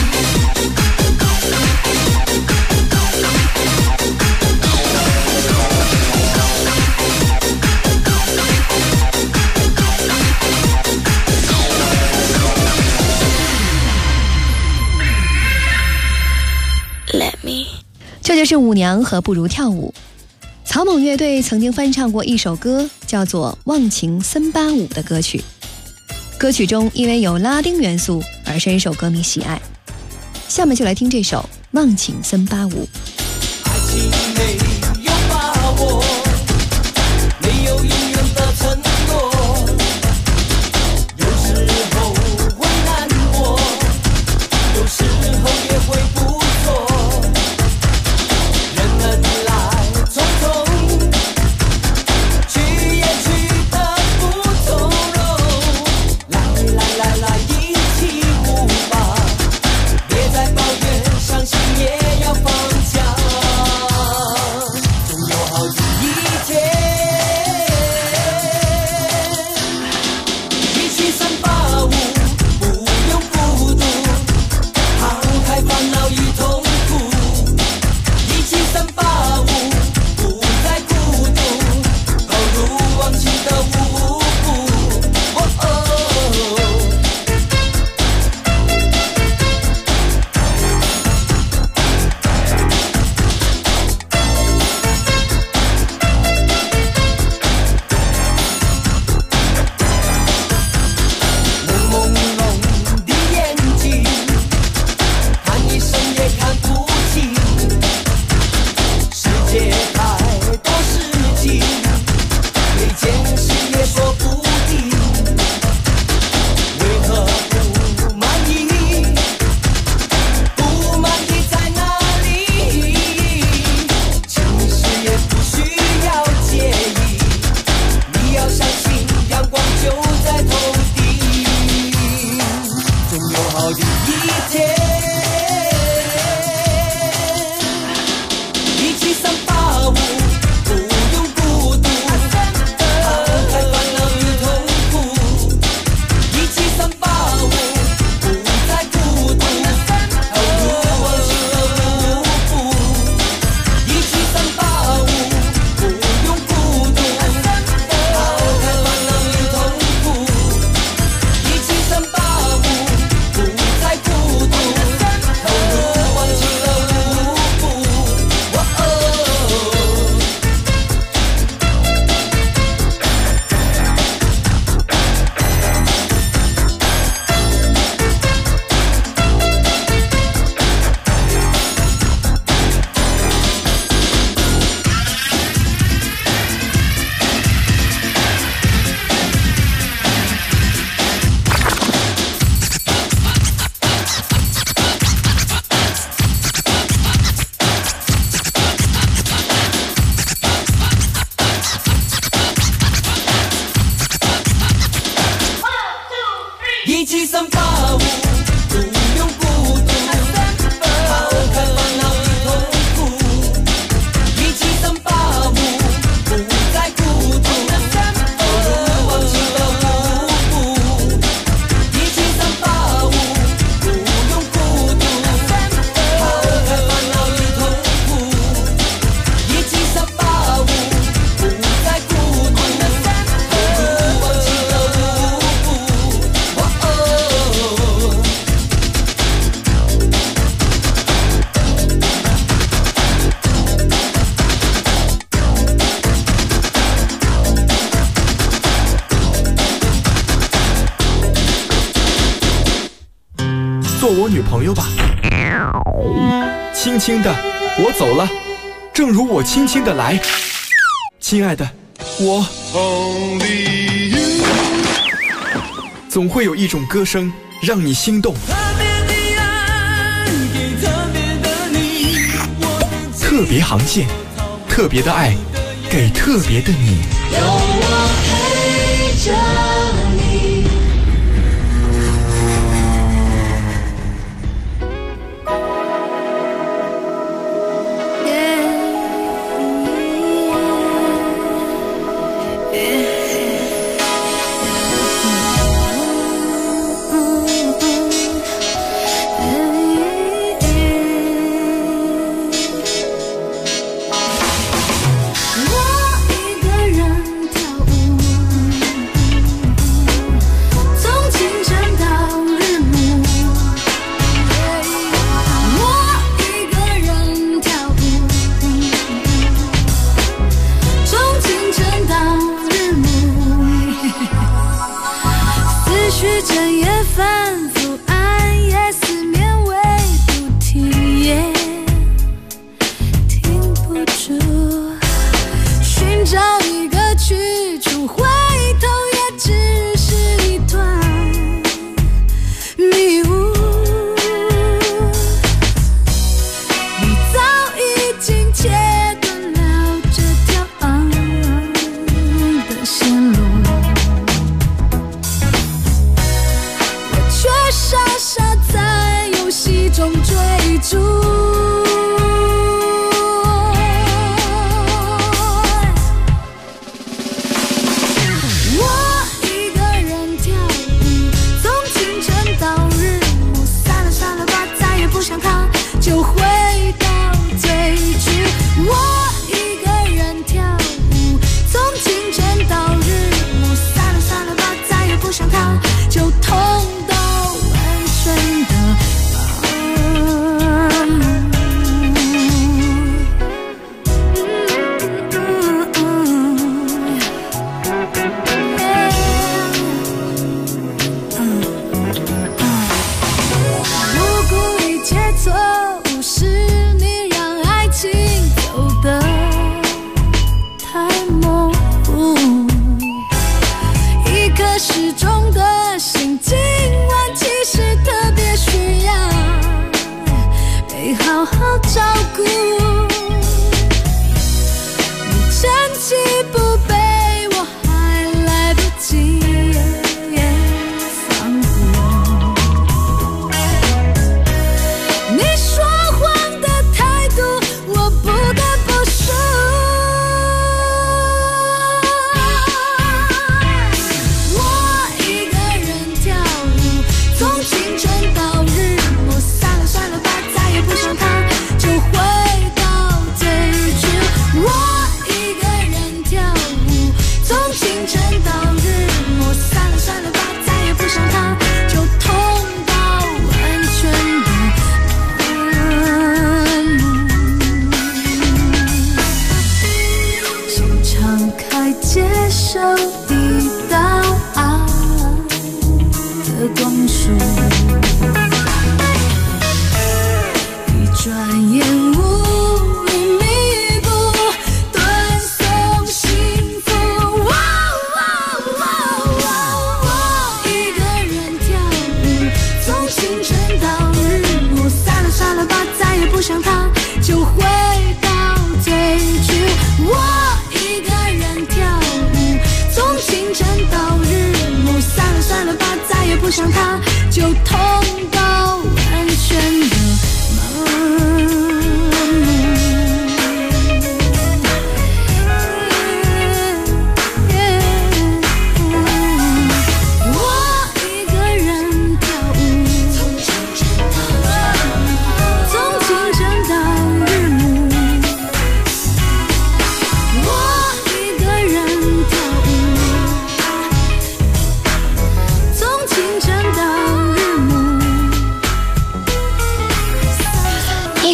这就是舞娘和不如跳舞。草蜢乐队曾经翻唱过一首歌，叫做《忘情森巴舞》的歌曲。歌曲中因为有拉丁元素而深受歌迷喜爱。下面就来听这首《忘情森巴舞》。
爱情没有把握，没有永远的承诺，有时候会难过，有时候也会不错。人恩来匆匆，去也去得不从容。来，一起舞吧，别再抱怨，伤心也要放假。总有好的一天，一起三八舞，不用孤独，抛开烦恼与痛苦。一起三八舞，不再孤独，投入忘情的舞步。朦胧的眼睛，看一生也看不清。世界太多事情，每件事也说不定。为何不满意？不满意在哪里？其实也不需要介意，你要相信阳光就在头顶，总有好的一天。一起三八舞，不用孤独，抛开烦恼与痛苦。一起三八舞，不再孤独，
做我女朋友吧。轻轻的，我走了，正如我轻轻的来。亲爱的，我总会有一种歌声让你心动。特别航线，特别的爱，给特别的你。
有我陪着你。想他就痛。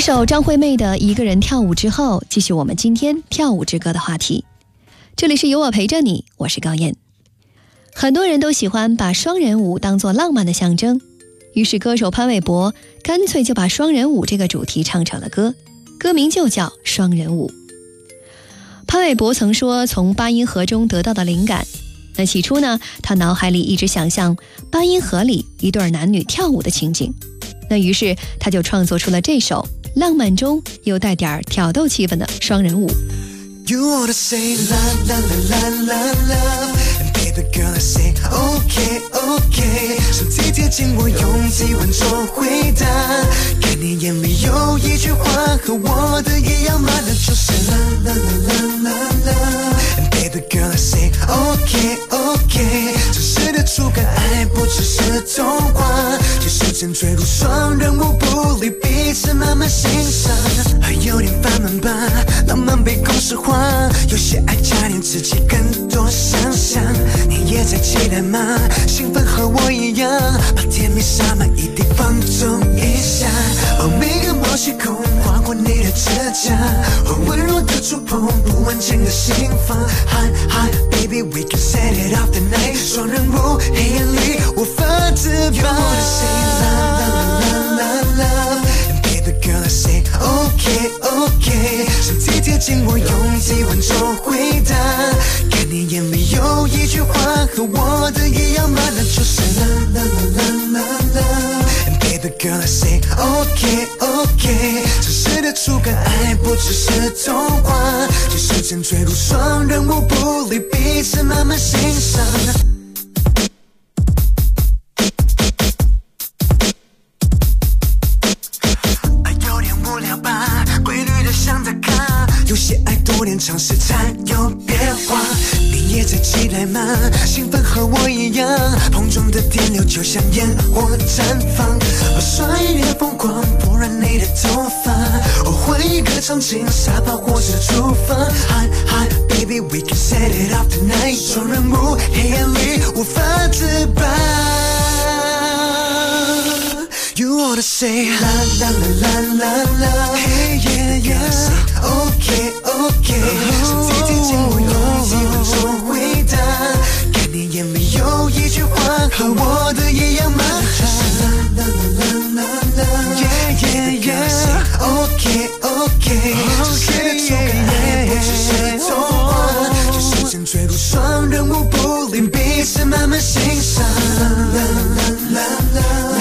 首张惠妹的《一个人跳舞》之后，继续我们今天跳舞之歌的话题。这里是有我陪着你，我是高燕。很多人都喜欢把双人舞当作浪漫的象征，于是歌手潘玮柏干脆就把双人舞这个主题唱成了歌，歌名就叫《双人舞》。潘玮柏曾说从八音盒中得到的灵感，那起初呢，他脑海里一直想象八音盒里一对男女跳舞的情景，那于是他就创作出了这首浪漫中又带点挑逗气氛的双人舞。
You wanna say love, love, love, love, love, and baby girl I say okay, okay。身体贴近我，用体温做回答。看你眼里有一句话和我的一样吗？那就是 love, love, love, love, love, and baby girl I say okay, okay。真实的触感，爱不只是童话，有时间坠入双人舞，不离彼此慢慢欣赏。还有点烦闷吧，浪漫被公式化。 有些爱加点自己更多想象，你也在期待吗？兴奋和我一样，把甜蜜撒满一地放纵一下。哦，每个毛细孔划过你的指甲，哦，温柔的触碰，不完整的心房。Hot hot baby we can set it off tonight。双人舞黑夜里无法自拔。You wanna say love love love love love。 Girl, I say okay, okay。身体贴近我，用体温做回答。看你眼里有一句话和我的一样吗？那就是 love, love, love, love, love。And baby girl, I say okay, okay。真实的触感，爱不只是童话，有时间坠入双人舞，不离彼此慢慢欣赏。 有些爱多点尝试才有变化，你也在期待吗？兴奋和我一样，碰撞的电流就像烟火绽放。耍一点疯狂，不染你的头发。换一个场景，沙发或是厨房。Hot hot baby we can set it off tonight。双人舞黑暗里无法自拔。 You wanna say la la la la la la， hey yeah yeah， okay okay， 身体贴近我，用体温做回答。看你眼里有一句话和我的一样吗？la la la la la，yeah yeah yeah，okay okay， 真实的触感，爱不只是童话，有时间坠入双人舞，不离彼此慢慢欣赏。la la la la la。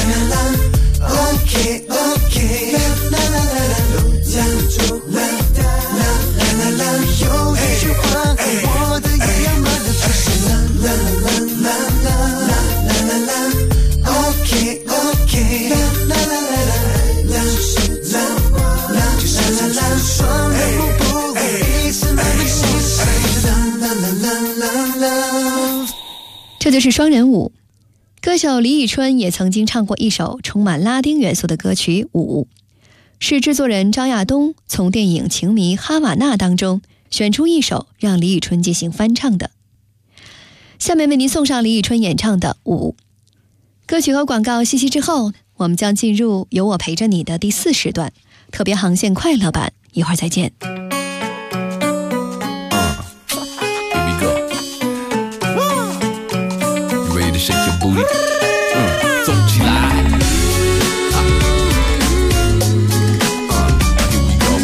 Okay, okay， 啦啦啦啦啦啦啦啦，有一句话和我的一样吗？那就是啦啦啦啦啦啦啦啦。Okay, okay， 啦啦啦啦啦，就是啦啦啦啦，双人舞不离彼此慢慢欣赏。啦啦啦啦啦。
这就是双人舞。 歌手李宇春也曾经唱过一首充满拉丁元素的歌曲《舞》，是制作人张亚东从电影《情迷哈瓦那》当中选出一首让李宇春进行翻唱的。下面为您送上李宇春演唱的《舞》。歌曲和广告信息之后，我们将进入有我陪着你的第4时段特别航线快乐版，一会儿再见。
Shake your booty， 走起来。Here we go，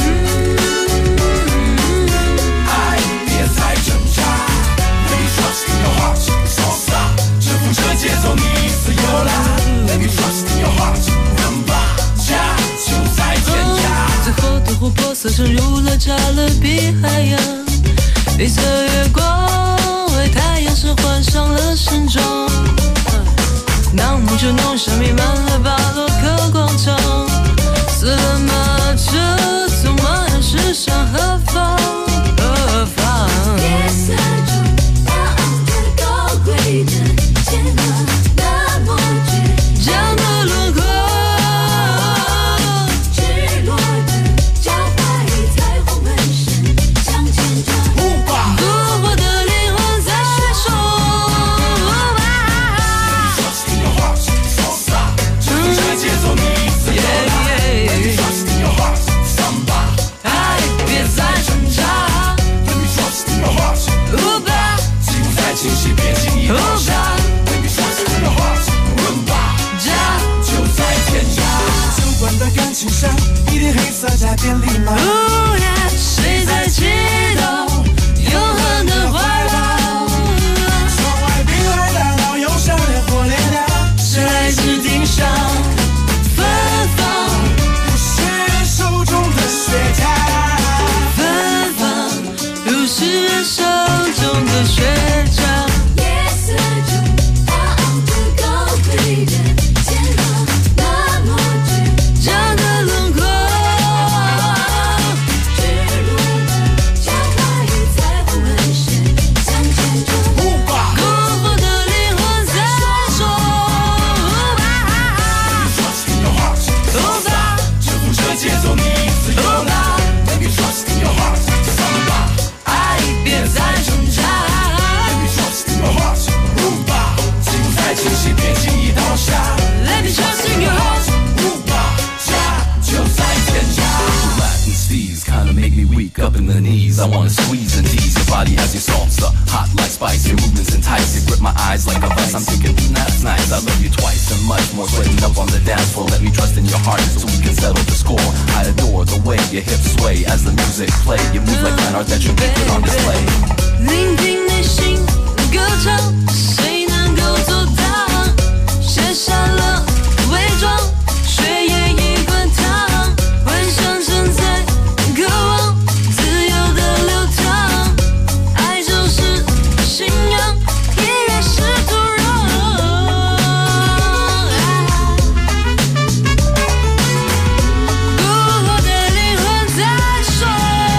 爱别再挣扎 ，Let me trust in your heart， salsa， 征服这节奏，你自由啦 ，Let me trust in your heart， 人吧，家就在天涯。
最后的琥珀色沉入了加勒比海洋，绿色月光为太阳神换上了盛装。 那木就弄上弥漫了巴洛克广场，死了马车匆忙要驶向何方？何方？夜色中那昂着高贵的肩膀，那么倔强的轮廓，赤裸的脚踝，彩虹纹身向前转，复活的灵魂在水中。
节奏你自由啦。 的感情上，一点黑色加点礼貌。
谁在启动永恒的怀抱？
窗外冰冷大道，忧伤烈火烈鸟，
谁来指顶上芬芳？
不是人手中的雪条，
芬芳如是人手中的雪条。
夜色中高昂的高贵人，肩膀那么倔
强的轮廓，
坠落的脚跨于彩虹纹线，向前冲。
辜负的灵魂在说，
无法征服这节奏，你自由啦。Baby trust in your heart， samba，
爱别再挣扎。
Baby trust in your heart， move 吧，起舞在清晰，别轻易倒下。
Let me trust in your heart，
move 吧，家就在天涯。
Latin steez kinda make me weak up in the knees. I wanna squeeze and tease your body as your salsa, hot like spice. Your movements entice, you grip my eyes like a vice. I'm thinking, that's nice. I love you twice and much more. Sweating up on the dance floor. Let me trust in your heart so we can settle the score. I adore the way your hips sway as the music play. You move like fine art that you can put on display.
聆听内心歌唱，谁能够做到？卸下了伪装，却也已滚烫。幻想正在渴望自由的流淌，爱就是信仰，音乐是土壤。孤火的灵魂在说。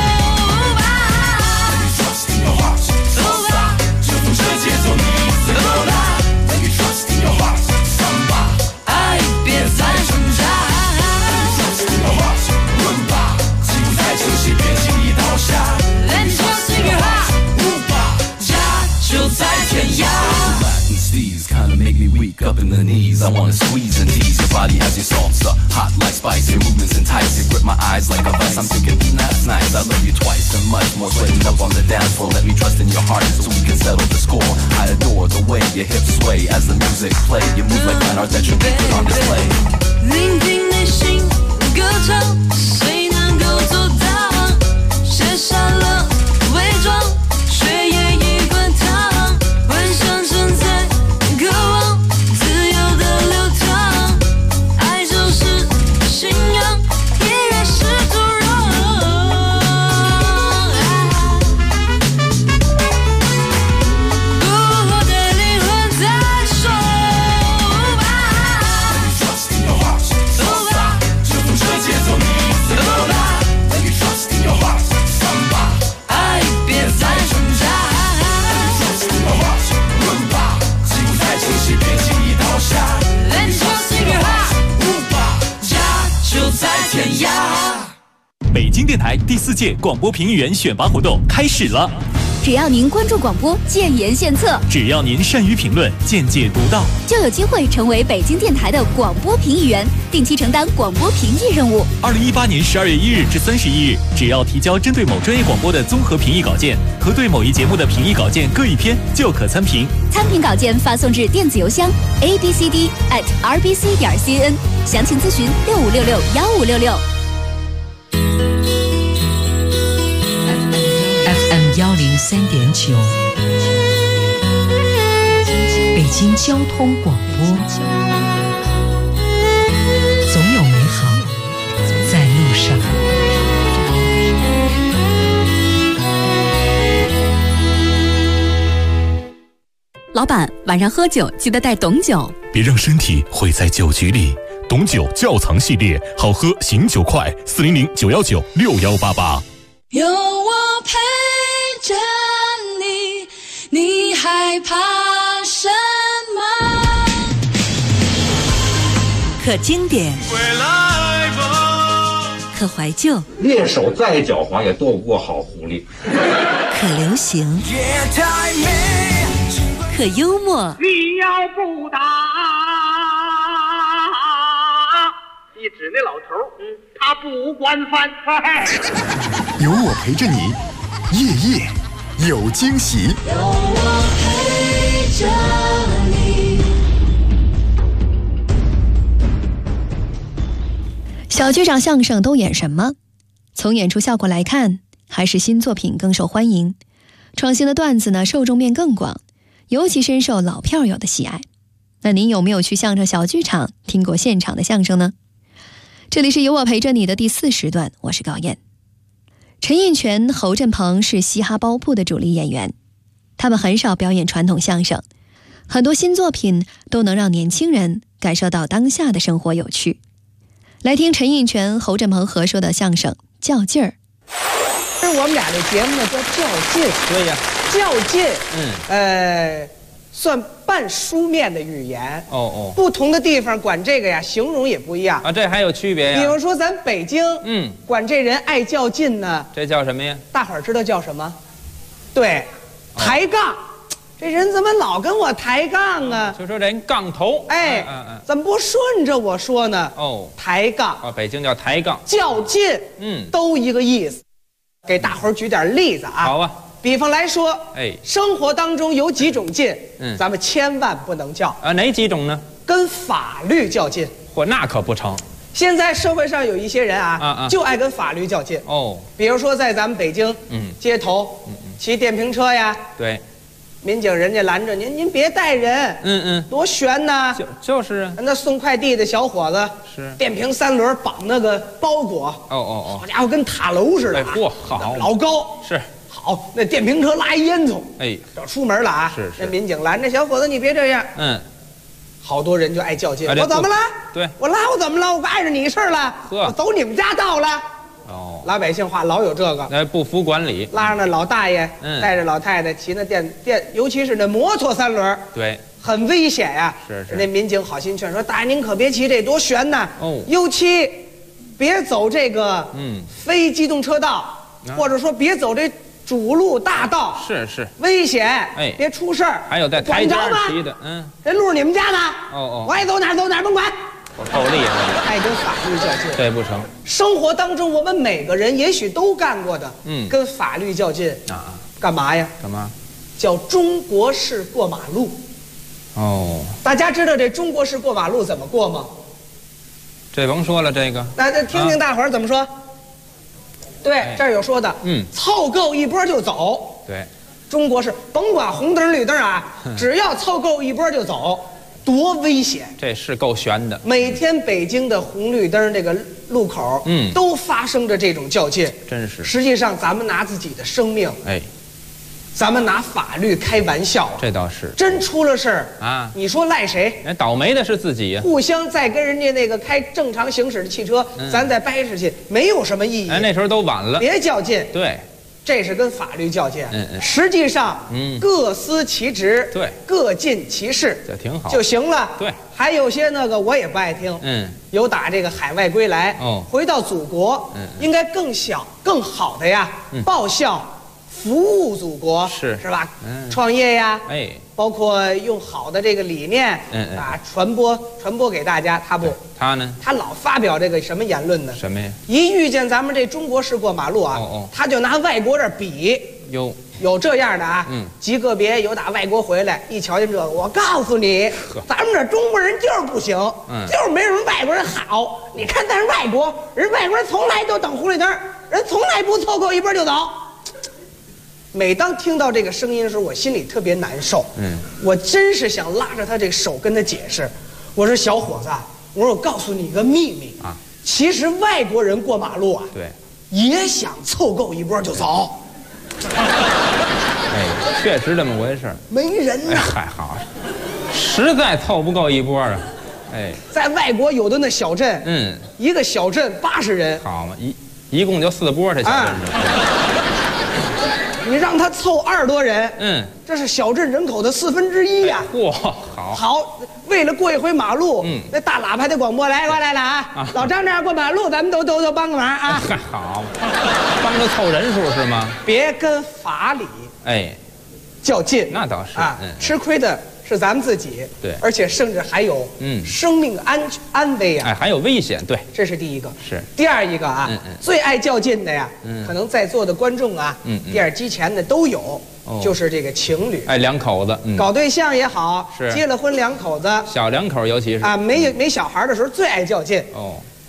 Trust in your heart， samba， 征服这节奏，你自由啦。Baby trust in your heart， samba，
爱别再挣扎。
Trust in your heart， run 吧，起舞在清晰，别轻易倒下。
Let me trust in your heart，
move 吧，
家就在天涯。
Latin steez kinda make me weak up in the knees. I wanna squeeze and tease your body as your salsa, hot like spice. Your movements entice, you grip my eyes like a vice. I'm thinking, that's nice. I love you twice and much more. Sweating up on the dance floor. Let me trust in your heart so we can settle the score. I adore the way your hips sway as the music play. You move like fine art that you can put on display.
聆听内心歌唱，谁能够做到？卸下了伪装，却也已滚烫。幻想正在渴望自由的流淌，爱就是信仰，音乐是土壤。孤火的灵魂在说。
Trust in your heart， samba， 征服这节奏，你自由啦。Baby trust in your heart， samba，
爱别再挣扎。
Trust in your heart， run 吧，起舞在清晰，别轻易倒下。
Let me trust in your heart，
move 吧，
家就在天涯。
北京电台第4届广播评议员选拔活动开始了。
只要您关注广播，建言献策，
只要您善于评论，见解独到，
就有机会成为北京电台的广播评议员，定期承担广播评议任务。
2018年12月1日至31日，只要提交针对某专业广播的综合评议稿件和对某一节目的评议稿件各1篇，就可参评。
参评稿件发送至电子邮箱 abcd@rbc.cn， 详情咨询65661566。
FM103.9，北京交通广播，总有美好在路上。
老板，晚上喝酒记得带董酒，
别让身体毁在酒局里。董酒窖藏系列，好喝醒酒快，400-919-6188。
有我陪着你，你害怕什么？
可经典，可怀旧，
猎手再狡猾也斗不过好狐狸。
可流行，可幽默。
你要不打，一指那老头，他不惯犯。
有我陪着你，夜夜有惊喜。
有我陪着你。
小剧场相声都演什么？从演出效果来看，还是新作品更受欢迎，创新的段子呢受众面更广，尤其深受老票友的喜爱。那您有没有去相声小剧场听过现场的相声呢？这里是有我陪着你的第4时段，我是高燕。陈印泉、侯振鹏是嘻哈包铺的主力演员，他们很少表演传统相声，很多新作品都能让年轻人感受到当下的生活有趣。来听陈印泉、侯振鹏合说的相声《较劲儿》。
我们俩这节目呢叫较劲，
对呀，
较劲，算半书面的语言。不同的地方管这个呀，形容也不一样
啊，这还有区别呀。
比如说咱北京，管这人爱较劲呢，
这叫什么呀？
大伙儿知道叫什么？对，抬杠。这人怎么老跟我抬杠啊？
就说人杠头。
怎么不顺着我说呢？抬杠。
北京叫抬杠。
较劲，都一个意思。给大伙儿举点例子啊。
好啊。
比方来说，生活当中有几种劲，咱们千万不能较
啊。哪几种呢？
跟法律较劲。
嚯，那可不成。
现在社会上有一些人啊，就爱跟法律较劲。比如说在咱们北京，街头，骑电瓶车呀，
对。
民警人家拦着您别带人，多悬呐！
就是啊，
那送快递的小伙子
是
电瓶3轮绑那个包裹，好家伙，跟塔楼似的，
嚯，好
老高
是
好，那电瓶车拉一烟囱，要出门了啊！
是
那民警拦着小伙子，你别这样，好多人就爱较劲，我怎么了？
对，
我拉我怎么了？我碍着你事儿了？我走你们家道了。老百姓话老有这个，
不服管理，
拉上那老大爷，带着老太太骑那尤其是那摩托3轮，
对，
很危险呀。
是。
那民警好心劝说：“大爷您可别骑这，多悬呐！尤其别走这个非机动车道，或者说别走这主路大道，
是
危险，别出事儿。
还有在台阶骑的，
这路是你们家的，我爱走哪儿走哪儿，甭管。”
我够厉害，
爱跟法律较劲，
这不成。
生活当中，我们每个人也许都干过的，跟法律较劲啊，干嘛呀？
干嘛？
叫中国式过马路。大家知道这中国式过马路怎么过吗？
这甭说了，这个。
那听听大伙儿怎么说。对，这儿有说的，凑够一波就走。
对，
中国式，甭管红灯绿灯啊，只要凑够一波就走。多危险！
这是够悬的。
每天北京的红绿灯这个路口，都发生着这种较劲。
真是。
实际上，咱们拿自己的生命，咱们拿法律开玩笑。
这倒是。
真出了事儿
啊，
你说赖谁？
倒霉的是自己呀。
互相再跟人家那个开正常行驶的汽车，咱再掰扯去，没有什么意义。
那时候都晚了。
别较劲。
对。
这是跟法律较劲，实际上，各司其职，
对，
各尽其事，
这挺好就
行了。
对，
还有些那个我也不爱听，有打这个海外归来，回到祖国，应该更好的呀，报效、服务祖国，是吧？创业呀，包括用好的这个理念，传播给大家。他不，
他呢？
他老发表这个什么言论呢？
什么呀？
一遇见咱们这中国式过马路啊，他就拿外国这比。有这样的啊，极个别有打外国回来，一瞧见这个，我告诉你，咱们这中国人就是不行，就是没什么外国人好。你看咱外国人从来都等红绿灯，人从来不凑够一波就走。每当听到这个声音的时候，我心里特别难受。我真是想拉着他这个手跟他解释。我说小伙子，我告诉你一个秘密啊，其实外国人过马路啊，
对，
也想凑够一波就走。
确实这么回事。
没人呐。
还好，实在凑不够一波啊。
在外国有的那小镇，一个小镇80人，
好嘛，一共就4波，这小镇
你让他凑20多人，这是小镇人口的1/4呀。
嚯，
好，为了过一回马路，那大喇叭的广播来了啊！老张这样过马路，咱们都帮个忙啊！
好，帮着凑人数是吗？
别跟法理较劲，
那倒是
啊，吃亏的是咱们自己，
对，
而且甚至还有生命安危啊，
还有危险，对，
这是第一个。
是
第二一个啊，最爱较劲的呀，可能在座的观众啊，电视机前的都有，就是这个情侣，
两口子
搞对象也好，
是
结了婚两口子，
小两口尤其是
啊，没小孩的时候最爱较劲。
大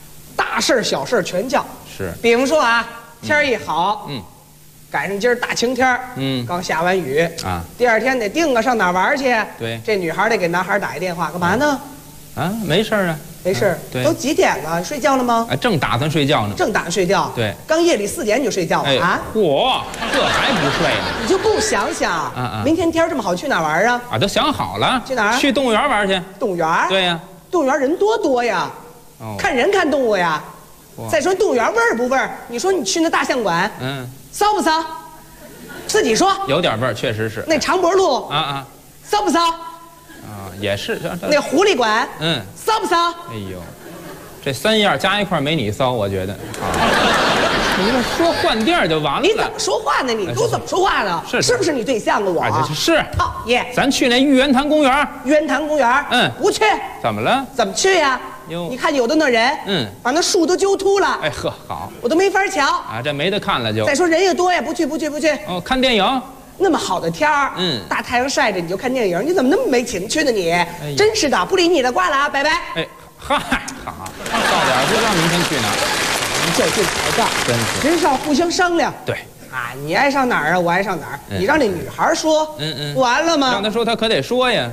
大事小事全叫。
是，
比方说啊，天儿一好，赶上今儿大晴天，刚下完雨啊，第二天得定个上哪玩去？
对，
这女孩得给男孩打一电话，干嘛呢？
啊，没事啊，
没事。
对，
都几点了？睡觉了吗？
正打算睡觉呢。
正打算睡觉。
对，
刚夜里4点你就睡觉了啊？
嚯，这还不睡呢？
你就不想想？明天天这么好，去哪玩啊？
都想好了。
去哪儿？
去动物园玩去。
动物园？
对呀。
动物园人多呀。哦。看人看动物呀。再说动物园味儿不味儿？你说你去那大象馆，骚不骚？自己说。有
点味儿，确实是。
那长脖鹿骚不骚？
也是。
那狐狸馆，骚不骚？
哎呦，这3样加一块没你骚，我觉得。你这说换地儿就完了。
你怎么说话呢？你都怎么说话呢？是不是你对象啊？我
是。
讨厌。
咱去那玉渊潭公园。
玉渊潭公园，不去。
怎么了？
怎么去呀？你看有的那人，把那树都揪秃了。
哎呵，好，
我都没法瞧
啊，这没得看了就。
再说人也多呀，不去。
哦，看电影。
那么好的天儿，大太阳晒着，你就看电影，你怎么那么没情趣呢？你真是的，不理你了，挂了啊，拜拜。
哎，嗨，好，到点不知道明天去哪儿，
较劲抬杠，
真是
人是要互相商量。
对
啊，你爱上哪儿啊，我爱上哪儿，你让那女孩说，不完了吗？
让她说，她可得说呀。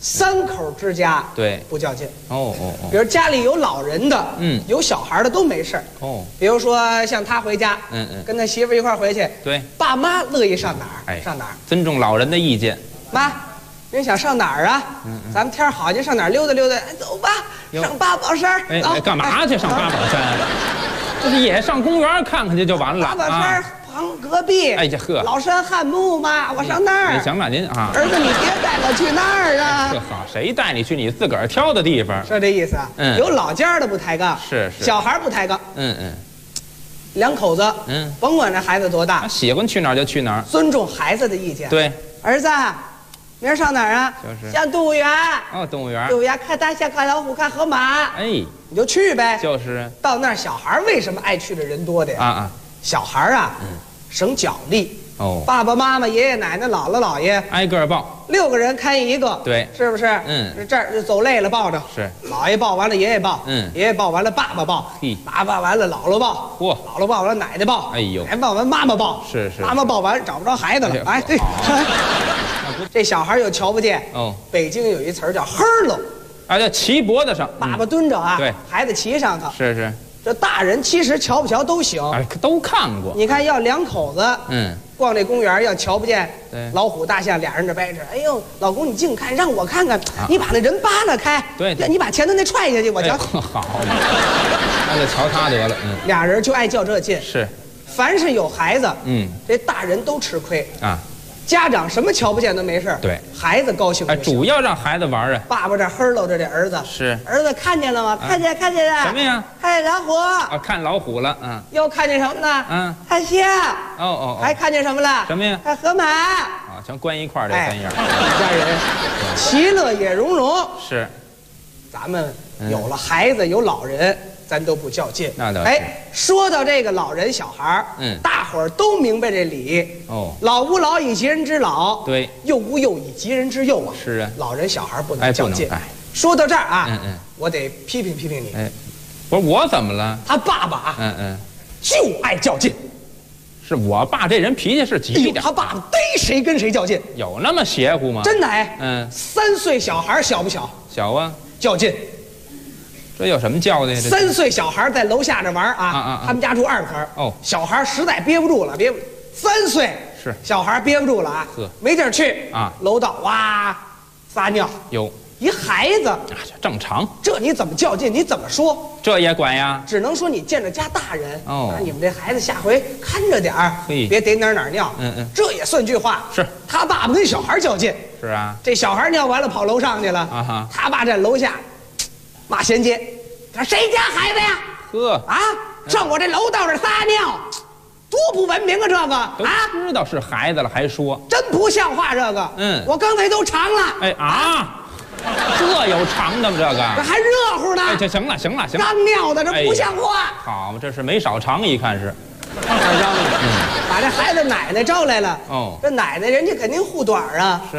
3口之家，
对，
不较劲。
哦。
比如家里有老人的，有小孩的都没事儿。
哦，
比如说像他回家，跟他媳妇一块回去，
对，
爸妈乐意上哪儿，上哪儿，
尊重老人的意见。
妈，人想上哪儿啊？咱们天好就上哪儿溜达溜达，走吧，上八宝山。
哎，干嘛去上八宝山？这是也上公园看看去就完了。
八宝山。隔壁，
哎呀呵，
老山汉墓嘛，我上那儿。
行了，您啊，
儿子，你别带我去那儿啊。
这好，谁带你去你自个儿挑的地方？
是这意思啊。有老家的不抬杠，
是。
小孩不抬杠。2口子，甭管这孩子多大，
喜欢去哪儿就去哪儿，
尊重孩子的意见。
对，
儿子，明儿上哪儿啊？
就是
上动物园。
哦，动物园。
动物园看大象，看老虎，看河马。
哎，
你就去呗。
就是。
到那儿，小孩为什么爱去的人多的呀？小孩啊。省脚力
哦，
爸爸妈妈、爷爷奶奶、姥姥姥爷
挨个抱
，6个人看一个，
对，
是不是？这儿走累了抱着，
是
姥爷抱完了，爷爷抱，爷爷抱完了，爸爸抱，爸爸完了，姥姥抱，
嚯，
姥姥抱完了，奶奶抱，
哎呦，
奶奶抱完妈妈抱，
是，
妈妈抱完找不着孩子了，哎，对，这小孩又瞧不见哦。北京有一词儿叫呵喽，
啊，叫骑脖子上，
爸爸蹲着啊，
对，
孩子骑上头，
是。
这大人其实瞧不瞧都行，
都看过。
你看，要2口子，逛这公园要瞧不见老虎、大象，俩人这掰着，哎呦，老公你净看，让我看看，你把那人扒拉开，
对，
你把前头那踹下去，我瞧。
好，那就瞧他得了。
俩人就爱较这劲。
是，
凡是有孩子，这大人都吃亏啊。家长什么瞧不见都没事，
对，
孩子高兴。
主要让孩子玩啊。
爸爸这呵喽着这儿子，
是
儿子看见了吗？看见了。
什么呀？
看见老虎。
啊，看老虎了。
又看见什么呢？看象。
哦。
还看见什么了？
什么呀？
看河马。
啊，全关一块儿这3样。
一家人其乐也融融。
是，
咱们有了孩子，有老人。咱都不较劲，
那倒是。
哎，说到这个老人小孩大伙儿都明白这理。哦，老吾老以及人之老，
对；
幼吾幼以及人之幼啊。
是啊，
老人小孩不能较劲。
哎，
说到这儿啊，我得批评你。
哎，不是我怎么了？
他爸爸就爱较劲。
是我爸这人脾气是急点，
他爸爸逮谁跟谁较劲，
有那么邪乎吗？
真的哎。3岁小孩小不小？
小啊，
较劲。
这有什么叫的呀
？3岁小孩在楼下这玩啊，他们家住2层。哦，小孩实在憋不住了，3岁
是
小孩憋不住了啊，没地儿去啊，楼道哇撒尿。
有
一孩子啊，
正常。
这你怎么较劲？你怎么说？
这也管呀？
只能说你见着家大人哦，你们这孩子下回看着点儿，别逮哪儿尿。这也算句话。
是
他爸爸跟小孩较劲。
是啊，
这小孩尿完了跑楼上去了啊，他爸在楼下。骂衔接，这谁家孩子呀？
呵
啊，上我这楼道这撒尿，多不文明啊！这个啊，
知道是孩子了还说，
真不像话。这个，我刚才都尝了。
哎啊，这有尝的吗？这
还热乎呢。
哎，这行了，
刚尿的，这不像话。
好嘛，这是没少尝，一看是。
把这孩子奶奶招来了。哦，这奶奶人家肯定护短啊。
是。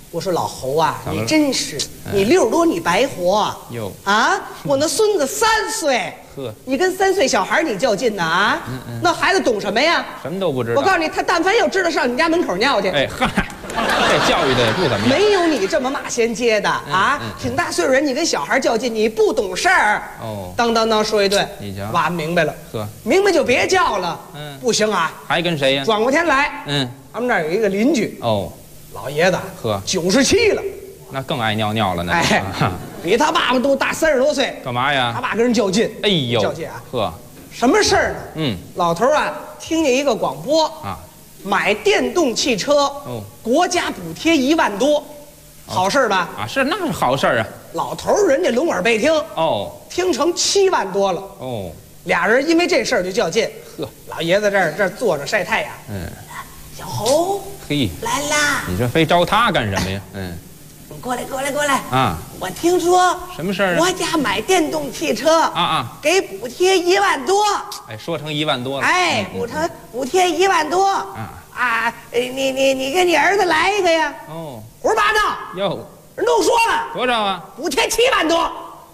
我说老侯啊，你真是，你60多你白活
哟
啊！我那孙子3岁，
呵，
你跟3岁小孩你较劲呢啊？那孩子懂什么呀？
什么都不知道。
我告诉你，他但凡要知道上你家门口尿去，
哎嗨，这教育的也不怎么样。
没有你这么马衔接的啊！挺大岁数人，你跟小孩较劲，你不懂事儿哦，当当当说一顿，
你瞧，
娃明白了，
呵，
明白就别叫了，不行啊，
还跟谁呀？
转过天来，他们那儿有一个邻居哦。老爷子
呵
97了，
那更爱尿尿了呢。
哎，比他爸爸都大30多岁。
干嘛呀？
他爸跟人较劲。
哎呦，
较劲啊！
呵，
什么事儿呢？老头啊，听见一个广播啊，买电动汽车哦，国家补贴1万多，好事吧？
啊，是，那是好事啊。
老头人家拢耳背听
哦，
听成7万多了哦。俩人因为这事儿就较劲。呵，老爷子这儿坐着晒太阳。小侯。嘿，来啦！
你这非招他干什么呀？
过来
啊！
我听说
什么事儿啊？
国家买电动汽车给补贴1万多。
哎，说成1万多了。
哎，补贴1万多你跟你儿子来一个呀？哦，胡说八道！
哟，
人都说了
多少啊？
补贴7万多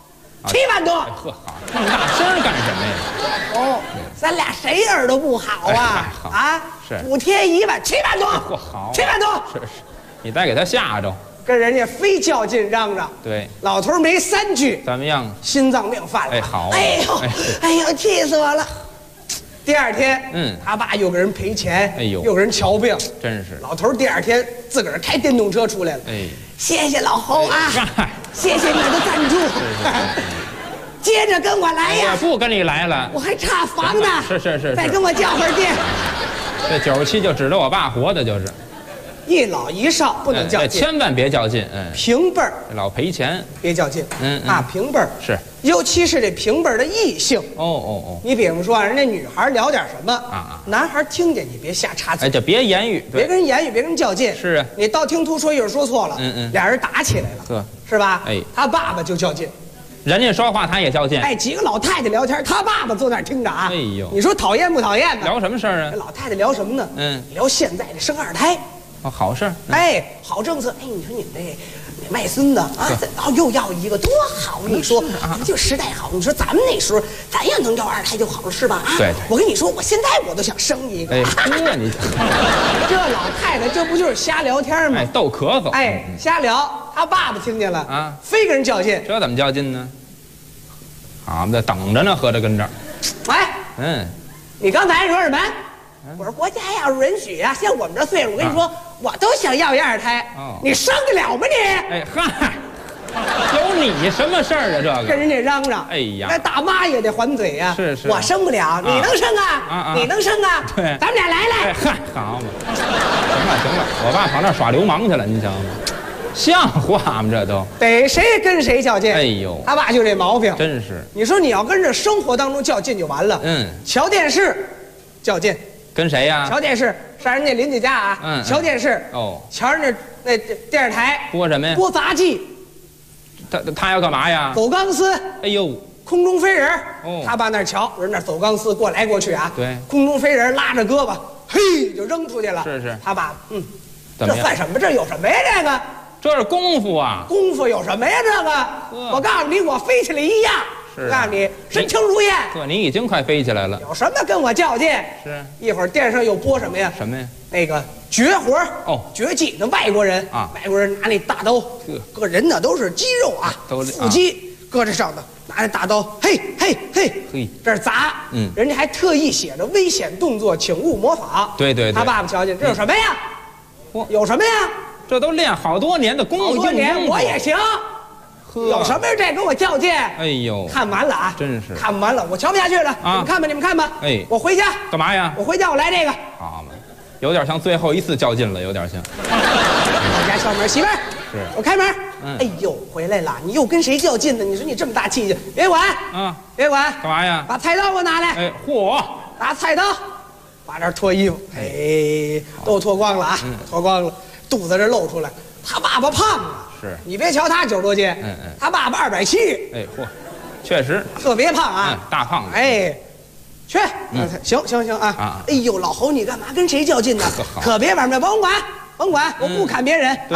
，7万多。
呵，好，这么大声干什么呀？
哦，咱俩谁耳朵不好啊？啊！
是
补贴1万7万多，
好
7万多，
是，你再给他吓着，
跟人家非较劲嚷嚷。
对，
老头没3句，
怎么样？
心脏病犯了。
哎，好，
哎呦，气死我了！第2天，他爸又给人赔钱，哎呦，又给人瞧病，
真是。
老头第2天自个儿开电动车出来了，哎，谢谢老侯啊，谢谢你的赞助。接着跟我来呀！
我不跟你来了，
我还差房呢。
是，
再跟我较会儿劲。
这97就指着我爸活的，就是
一老一少不能较劲，
千万别较劲。
平辈儿
老赔钱，
别较劲。平辈儿
是，
尤其是这平辈儿的异性。
哦，
你比方说人家女孩聊点什么男孩听见你别瞎插嘴，
就别言语，
别跟人言语，别跟人较劲。
是啊，
你道听途说一会儿说错了，俩人打起来了，是吧？哎，他爸爸就较劲。
人家说话他也较劲，
哎，几个老太太聊天，他爸爸坐那儿听着啊。
哎呦，
你说讨厌不讨厌呢？
聊什么事儿啊？
老太太聊什么呢？聊现在的生2胎，
好事儿。
哎，好政策。哎，你说你们这卖孙子啊，又要一个多好！你说咱们就时代好。你说咱们那时候，咱要能要2胎就好了，是吧？啊，
对。
我跟你说，我现在我都想生一个。
哎，你
这老太太这不就是瞎聊天吗？
哎，逗咳嗽。
哎，瞎聊。他爸爸听见了啊，非跟人较劲。
这怎么较劲呢？俺们在等着呢，合着跟这儿。
喂，你刚才说什么？我说国家要是允许啊，像我们这岁数，我跟你说，我都想要一2胎。你生得了吗你？
哎嗨，有你什么事儿啊？这个
跟人家嚷嚷。哎呀，那大妈也得还嘴呀。
是，
我生不了，你能生啊？你能生啊？
对，
咱们俩来。
哎嗨，好嘛，行了，我爸跑那耍流氓去了，您瞧吗？像话吗？这都
得谁跟谁较劲。
哎呦，
他爸就这毛病，
真是。
你说你要跟着生活当中较劲就完了。瞧电视，较劲，
跟谁呀？
瞧电视，上人家邻居家啊，瞧电视。哦，瞧人家那电视台
播什么呀？
播杂技。
他要干嘛呀？
走钢丝。
哎呦，
空中飞人。哦，他爸那瞧，人那走钢丝过来过去啊。
对，
空中飞人拉着胳膊，嘿就扔出去了。
是。
他爸这算什么？这有什么呀？这个。
这是功夫啊！
功夫有什么呀？这个，我告诉你，我飞起来一样。
是，
告诉你，身轻如燕。
你已经快飞起来了。
有什么跟我较劲？
是。
一会儿电视上又播什么呀？
什么呀？
那个绝活绝技，那外国人
啊，
外国人拿那大刀，个人呢都是肌肉啊，腹肌搁这上头，拿着大刀，嘿，这儿砸。人家还特意写着危险动作，请勿模仿。
对。
他爸爸瞧见，这有什么呀？有什么呀？
这都练好多年的功夫，
我也行。有什么这跟我较劲？
哎呦，
看完了啊，
真是
看完了，我瞧不下去了。你们看吧。哎，我回家
干嘛呀？
我回家我来这个。
好嘛，有点像最后一次较劲了，有点像。
我家敲门，媳妇儿，
是
我开门。哎呦，回来了，你又跟谁较劲呢？你说你这么大气劲，别管别管。
干嘛呀？
把菜刀给我拿来。
哎，嚯，
拿菜刀，把这脱衣服，哎，都脱光了啊，脱光了。肚子这露出来，他爸爸胖啊，
是
你别瞧他90多斤，他爸爸270，
哎嚯，确实
特别胖啊，
大胖子，
哎，去，行啊，哎呦，老侯你干嘛跟谁较劲呢？可别玩命，甭管，我不砍别人，
对，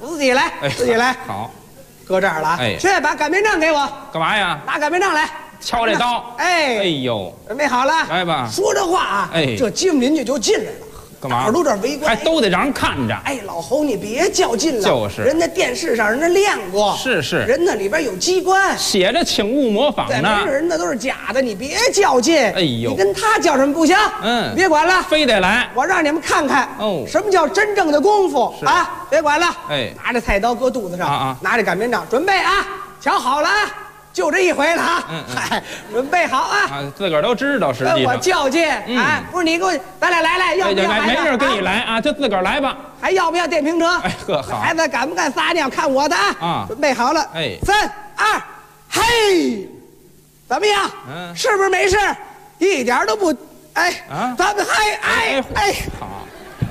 自己来，自己来。
好，
搁这儿了啊。去把擀面杖给我。
干嘛呀？
拿擀面杖来。
敲这刀。哎呦，
准备好了。
来吧。
说这话啊，这街坊邻居就进来了。
干嘛？
耳朵这围观，
还都得让人看着。
哎，老侯，你别较劲了。
就是，
人家电视上人家亮过。是，人那里边有机关，
写着请勿模仿呢。
没准人那都是假的，你别较劲。
哎呦，
你跟他较什么不行？别管了，
非得来。
我让你们看看哦，什么叫真正的功夫啊！别管了，拿着菜刀搁肚子上，拿着擀面杖，准备啊，瞧好了啊。就这一回了啊！嗨，准备好啊！
自个儿都知道，实际上
跟我较劲啊！不是你给我，咱俩来，要不要？
没事，跟你来啊，就自个儿来吧。
还要不要电瓶车？
哎呵，好。
孩子敢不敢撒尿？看我的啊！准备好了，3、2，嘿，怎么样？是不是没事？一点都不咱们
好。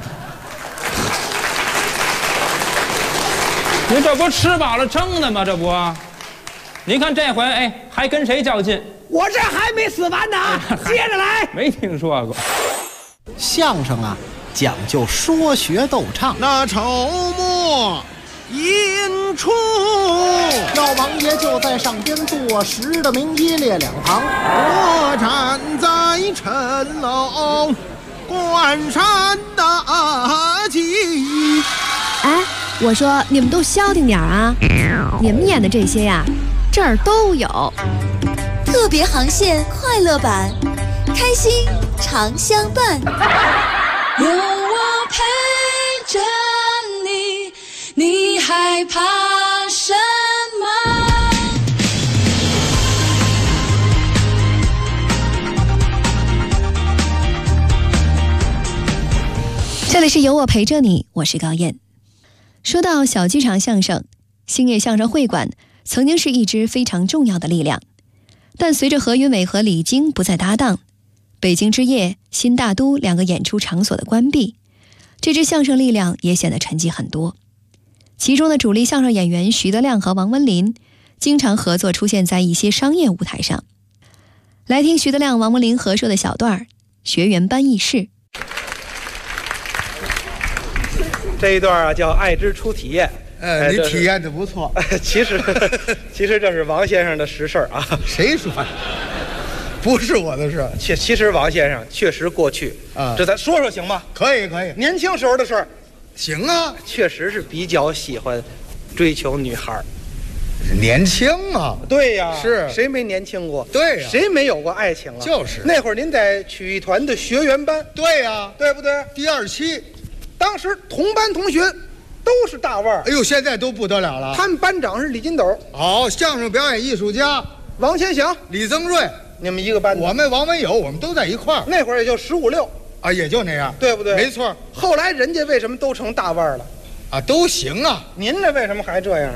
您这不吃饱了撑的吗？这不。您看这回，还跟谁较劲？
我这还没死完呢啊！接着来。
没听说过。
相声啊，讲究说学逗唱。
那筹末引出，
老王爷就在上边坐实的名一列两旁。
我站在城楼关山大吉。
哎，我说你们都消停点啊！你们演的这些呀。这儿都有
特别航线快乐版，开心常相伴。
有我陪着你，你害怕什么？
这里是有我陪着你，我是高燕。说到小剧场相声，星夜相声会馆曾经是一支非常重要的力量，但随着何云伟和李菁不再搭档，北京之夜、新大都两个演出场所的关闭，这支相声力量也显得沉寂很多。其中的主力相声演员徐德亮和王文林经常合作出现在一些商业舞台上。来听徐德亮、王文林合说的小段学员班轶事。
这一段啊叫爱之初体验。
你体验的不错。
其实这是王先生的实事啊。
谁说的？不是我的事。
其实王先生确实过去啊，这咱说说行吗？
可以。
年轻时候的事儿，
行啊。
确实是比较喜欢追求女孩。
年轻啊。
对呀，
是
谁没年轻过？
对呀，
谁没有过爱情啊？
就是
那会儿您在曲艺团的学员班。
对呀，
对不对？
第2期，
当时同班同学。都是大腕儿，
哎呦，现在都不得了了。
他们班长是李金斗，
相声表演艺术家
王千祥、
李增瑞，
你们一个班的。
我们王文友，我们都在一块儿。
那会儿也就15、16
啊，也就那样，
对不对？
没错。
后来人家为什么都成大腕儿了？
啊，都行啊。
您这为什么还这样？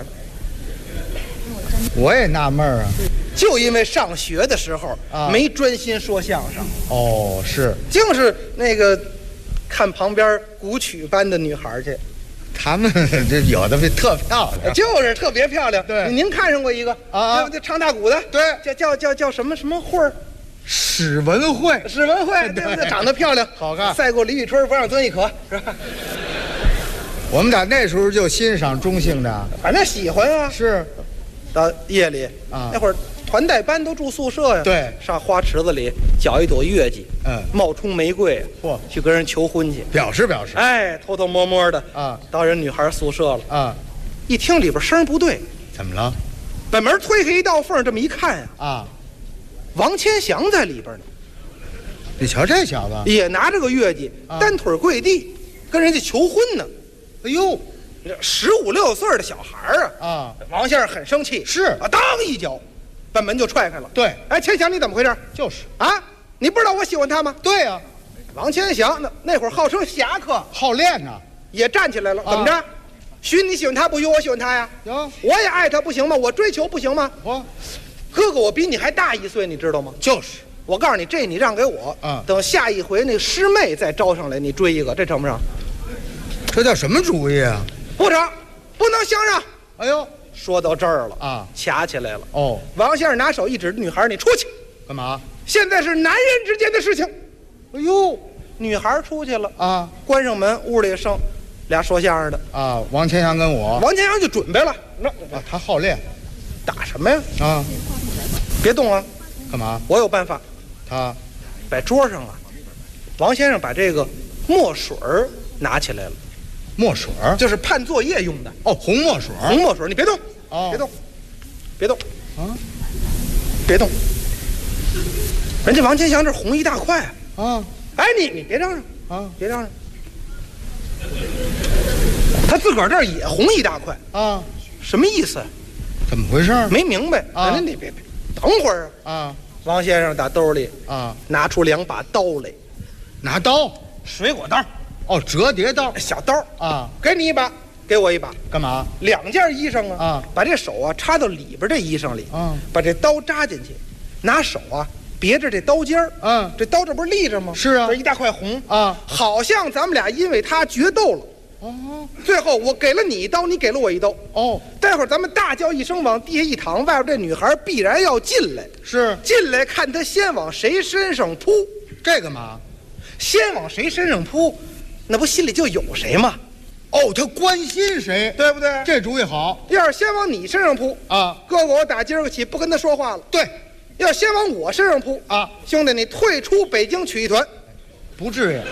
我也纳闷啊，
就因为上学的时候没专心说相声。
哦，是，
净是那个看旁边古曲班的女孩去。
他们这有的特漂亮，
就是特别漂亮。
对，
您看上过一个啊？对不对？唱大鼓的，
对，
叫什么会儿？
史文慧，
对不对？长得漂亮，
好看。
赛过李宇春，不让曾轶可，是吧？
我们打那时候就欣赏中性的，
反正喜欢啊。
是，
到夜里啊，那会儿团带班都住宿舍呀。
对，
上花池子里搅一朵月季，冒充玫瑰，去跟人求婚去，
表示。
哎，偷偷摸摸的啊，到人女孩宿舍了啊，一听里边声不对，
怎么了？
把门推开一道缝，这么一看呀，
啊，
王千祥在里边呢。
你瞧这小子，
也拿着个月季，单腿跪地，跟人家求婚呢。
哎呦
，15、16岁的小孩啊！王先生很生气，
是
啊，当一脚把门就踹开了。
对，
哎，千祥，你怎么回事？
就是
啊，你不知道我喜欢他吗？
对呀，
王千祥那会儿号称侠客，
好练呐，
也站起来了。怎么着？许你喜欢他，不许我喜欢他呀？
行，
我也爱他，不行吗？我追求不行吗？哥哥，我比你还大1岁，你知道吗？
就是，
我告诉你，这你让给我，等下一回那师妹再招上来，你追一个，这成不成？
这叫什么主意啊？
不成，不能相让。
哎呦，
说到这儿了
啊，
掐起来了。
哦，
王先生拿手一指女孩：“你出去。”
干嘛？
现在是男人之间的事情。
哎呦，
女孩出去了
啊，
关上门，屋里剩俩说相声的
啊，王千祥跟我，
王千祥就准备了，那
他好练，
打什么呀？
啊，
别动啊！
干嘛？
我有办法。
他
摆桌上啊，王先生把这个墨水拿起来了。
墨水
就是判作业用的。
哦，红墨水。
红墨水，你别动，别动，别动啊，别动。人家王千祥这红一大块
啊！
哎，你别嚷嚷啊，别嚷嚷。他自个儿这儿也红一大块
啊，
什么意思？
怎么回事？
没明白
啊！
你别，等会儿
啊！
王先生打兜里
啊
拿出2把刀来，
拿刀，
水果刀，
哦，折叠刀，
小刀
啊，
给你一把，给我一把，
干嘛
？2件衣裳啊，把这手啊插到里边这衣裳里，把这刀扎进去，拿手啊别着这刀尖儿，这刀这不是立着吗？
是啊，
这一大块红
啊，
好像咱们俩因为他决斗了。
哦，
最后我给了你一刀，你给了我一刀。
哦，
待会儿咱们大叫一声，往地下一躺，外边这女孩必然要进来。
是，
进来看她先往谁身上扑。
这干嘛？
先往谁身上扑，那不心里就有谁吗？
哦，他关心谁，
对不对？
这主意好。
要是先往你身上扑
啊，
哥哥，我打今儿个起不跟他说话了。
对，
要先往我身上扑
啊，
兄弟，你退出北京曲艺团。
不至于，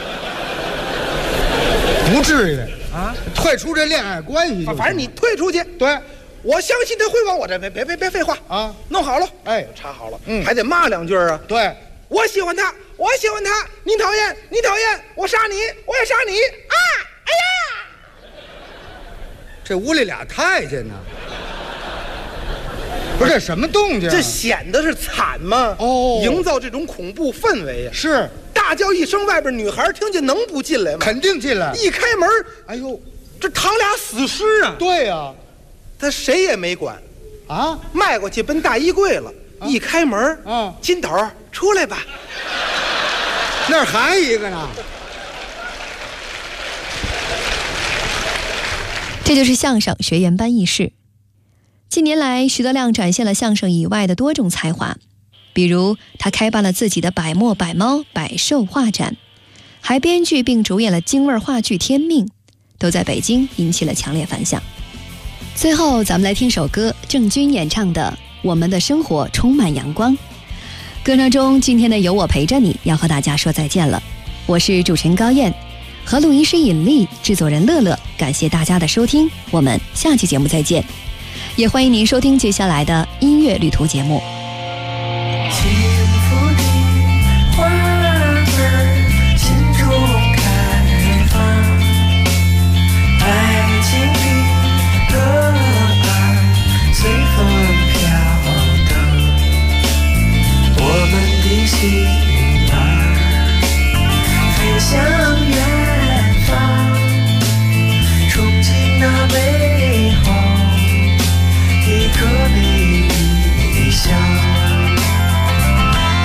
不至于啊！退出这恋爱关系，
反正你退出去。
对，
我相信他会往我这别废话
啊！
弄好了，
哎，
插好了，还得骂2句啊。
对，
我喜欢他，我喜欢他，你讨厌，你讨厌，我杀你，我也杀你啊！哎呀，
这屋里俩太监呢。不是这什么动静？
这显得是惨吗？
哦，
营造这种恐怖氛围呀。
是，
大叫一声，外边女孩听见能不进来吗？
肯定进来。
一开门，
哎呦，
这躺俩死尸啊！
对呀，
他谁也没管，
啊，
迈过去奔大衣柜了。一开门，金斗出来吧。
那儿还一个呢。
这就是相声学员班轶事。近年来，徐德亮展现了相声以外的多种才华，比如他开办了自己的百墨百猫百兽画展，还编剧并主演了京味话剧《天命》，都在北京引起了强烈反响。最后，咱们来听首歌，郑钧演唱的《我们的生活充满阳光》。歌声中，今天的有我陪着你要和大家说再见了。我是主持人高燕，和录音师尹丽，制作人乐乐，感谢大家的收听，我们下期节目再见。也欢迎您收听接下来的音乐旅途节目。
幸福的花儿心中开放，爱情的歌儿随风飘荡，我们的心儿飞向远方，憧憬那美好一个美丽理想，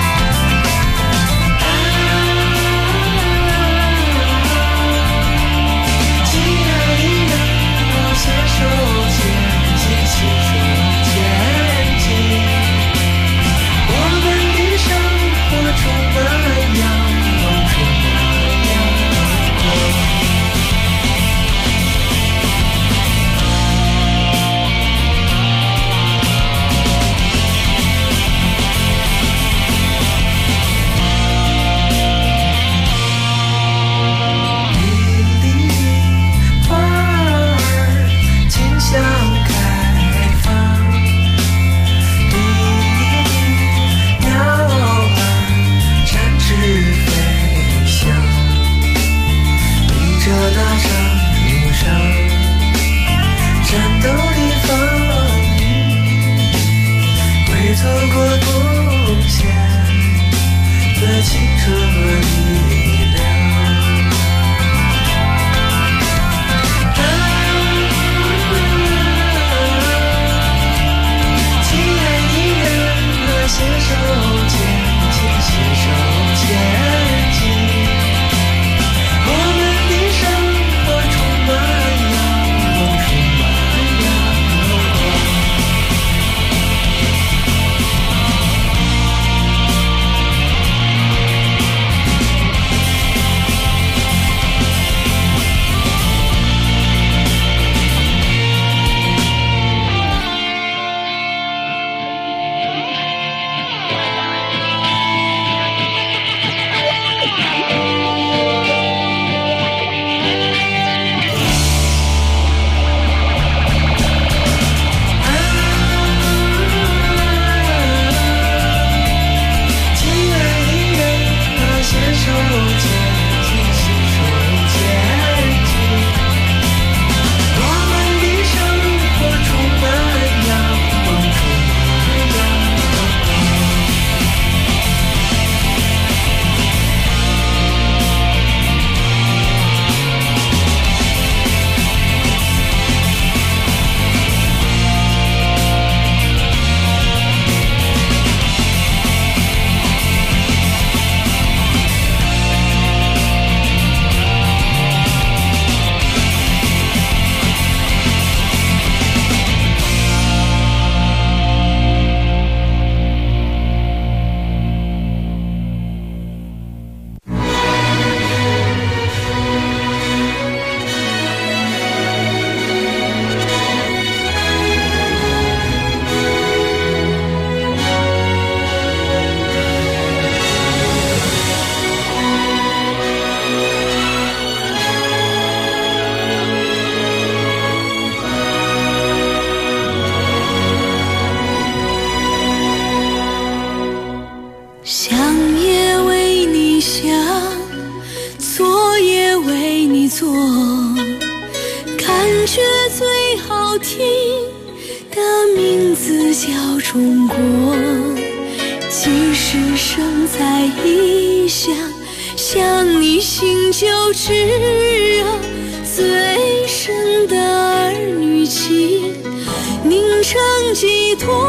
想也为你想，做也为你做，感觉最好听的名字叫中国。即使生在异乡，想你心就炙热，最深的儿女情凝成寄托。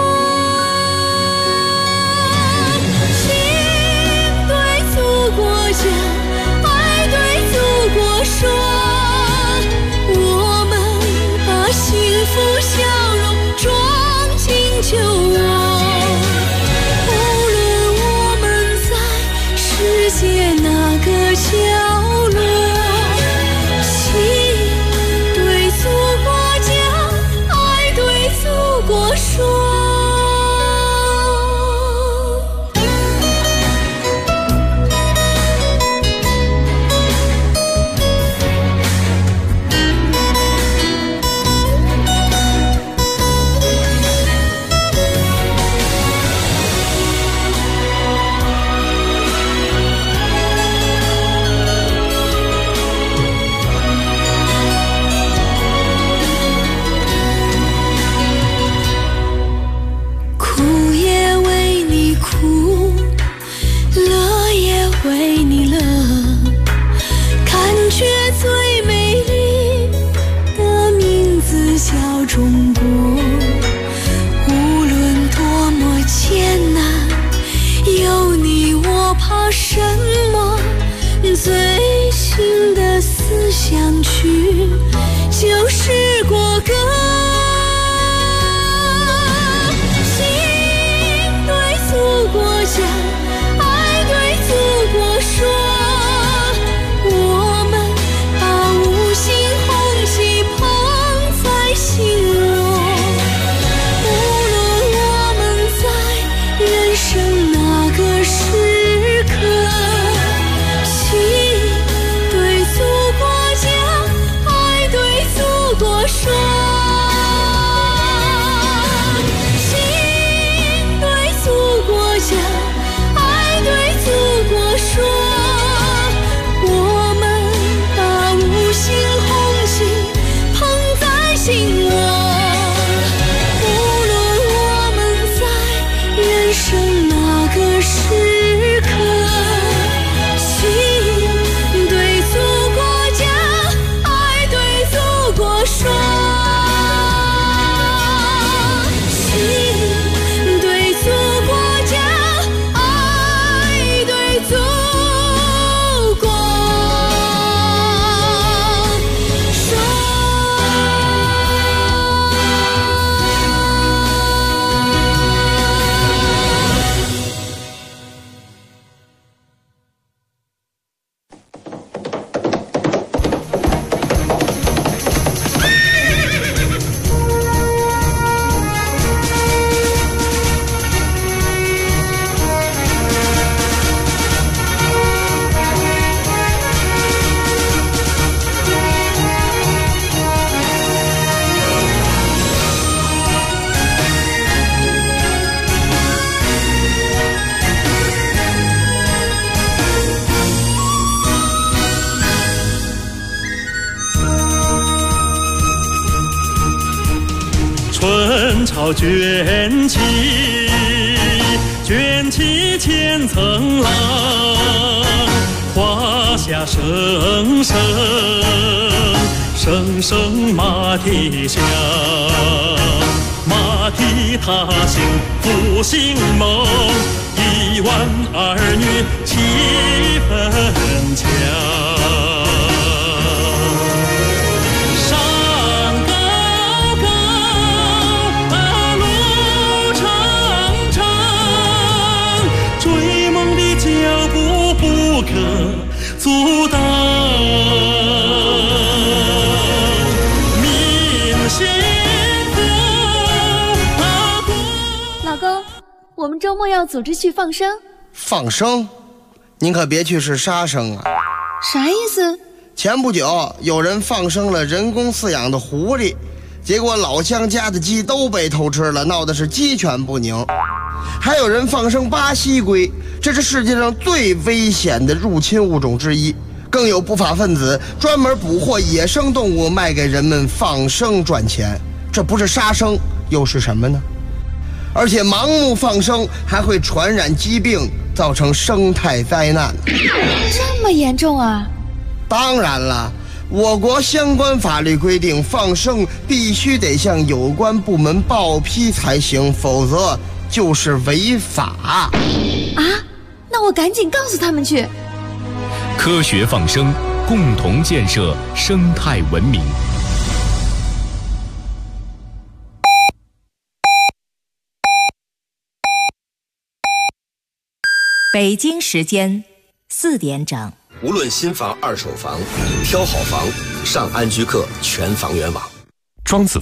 心对祖国讲，爱对祖国说，我们把幸福笑容装进酒窝。无论我们在世界哪个角落，心对祖国讲，爱对祖国说。最新的思想曲就是国歌。心对祖国讲，爱对祖国说，我们把五星红旗捧在心窝。无论我们在人生哪个时刻，对祖国讲，爱对祖国说。心对祖国讲，爱对祖国说，我们把五星红旗捧在心窝。无论我们在人生哪个时刻，对祖国讲，爱对祖国说。心对祖国讲，爱对祖国说。
春潮卷起，卷起千层浪，华夏声声，声声马蹄响。马蹄踏行复兴梦，1万儿女气氛强。不可阻挡，民先锋。
老公，我们周末要组织去放生。
放生？您可别去是杀生啊！
啥意思？
前不久有人放生了人工饲养的狐狸，结果老乡家的鸡都被偷吃了，闹得是鸡犬不宁。还有人放生巴西龟， 这是世界上最危险的入侵物种之一。更有不法分子专门捕获野生动物卖给人们放生赚钱，这不是杀生又是什么呢？而且盲目放生还会传染疾病，造成生态灾难。
这么严重啊？
当然了，我国相关法律规定，放生必须得向有关部门报批才行，否则就是违法。
啊？那我赶紧告诉他们去。
科学放生，共同建设生态文明。
北京时间4点整。
无论新房二手房，挑好房上安居客全房源网。
庄子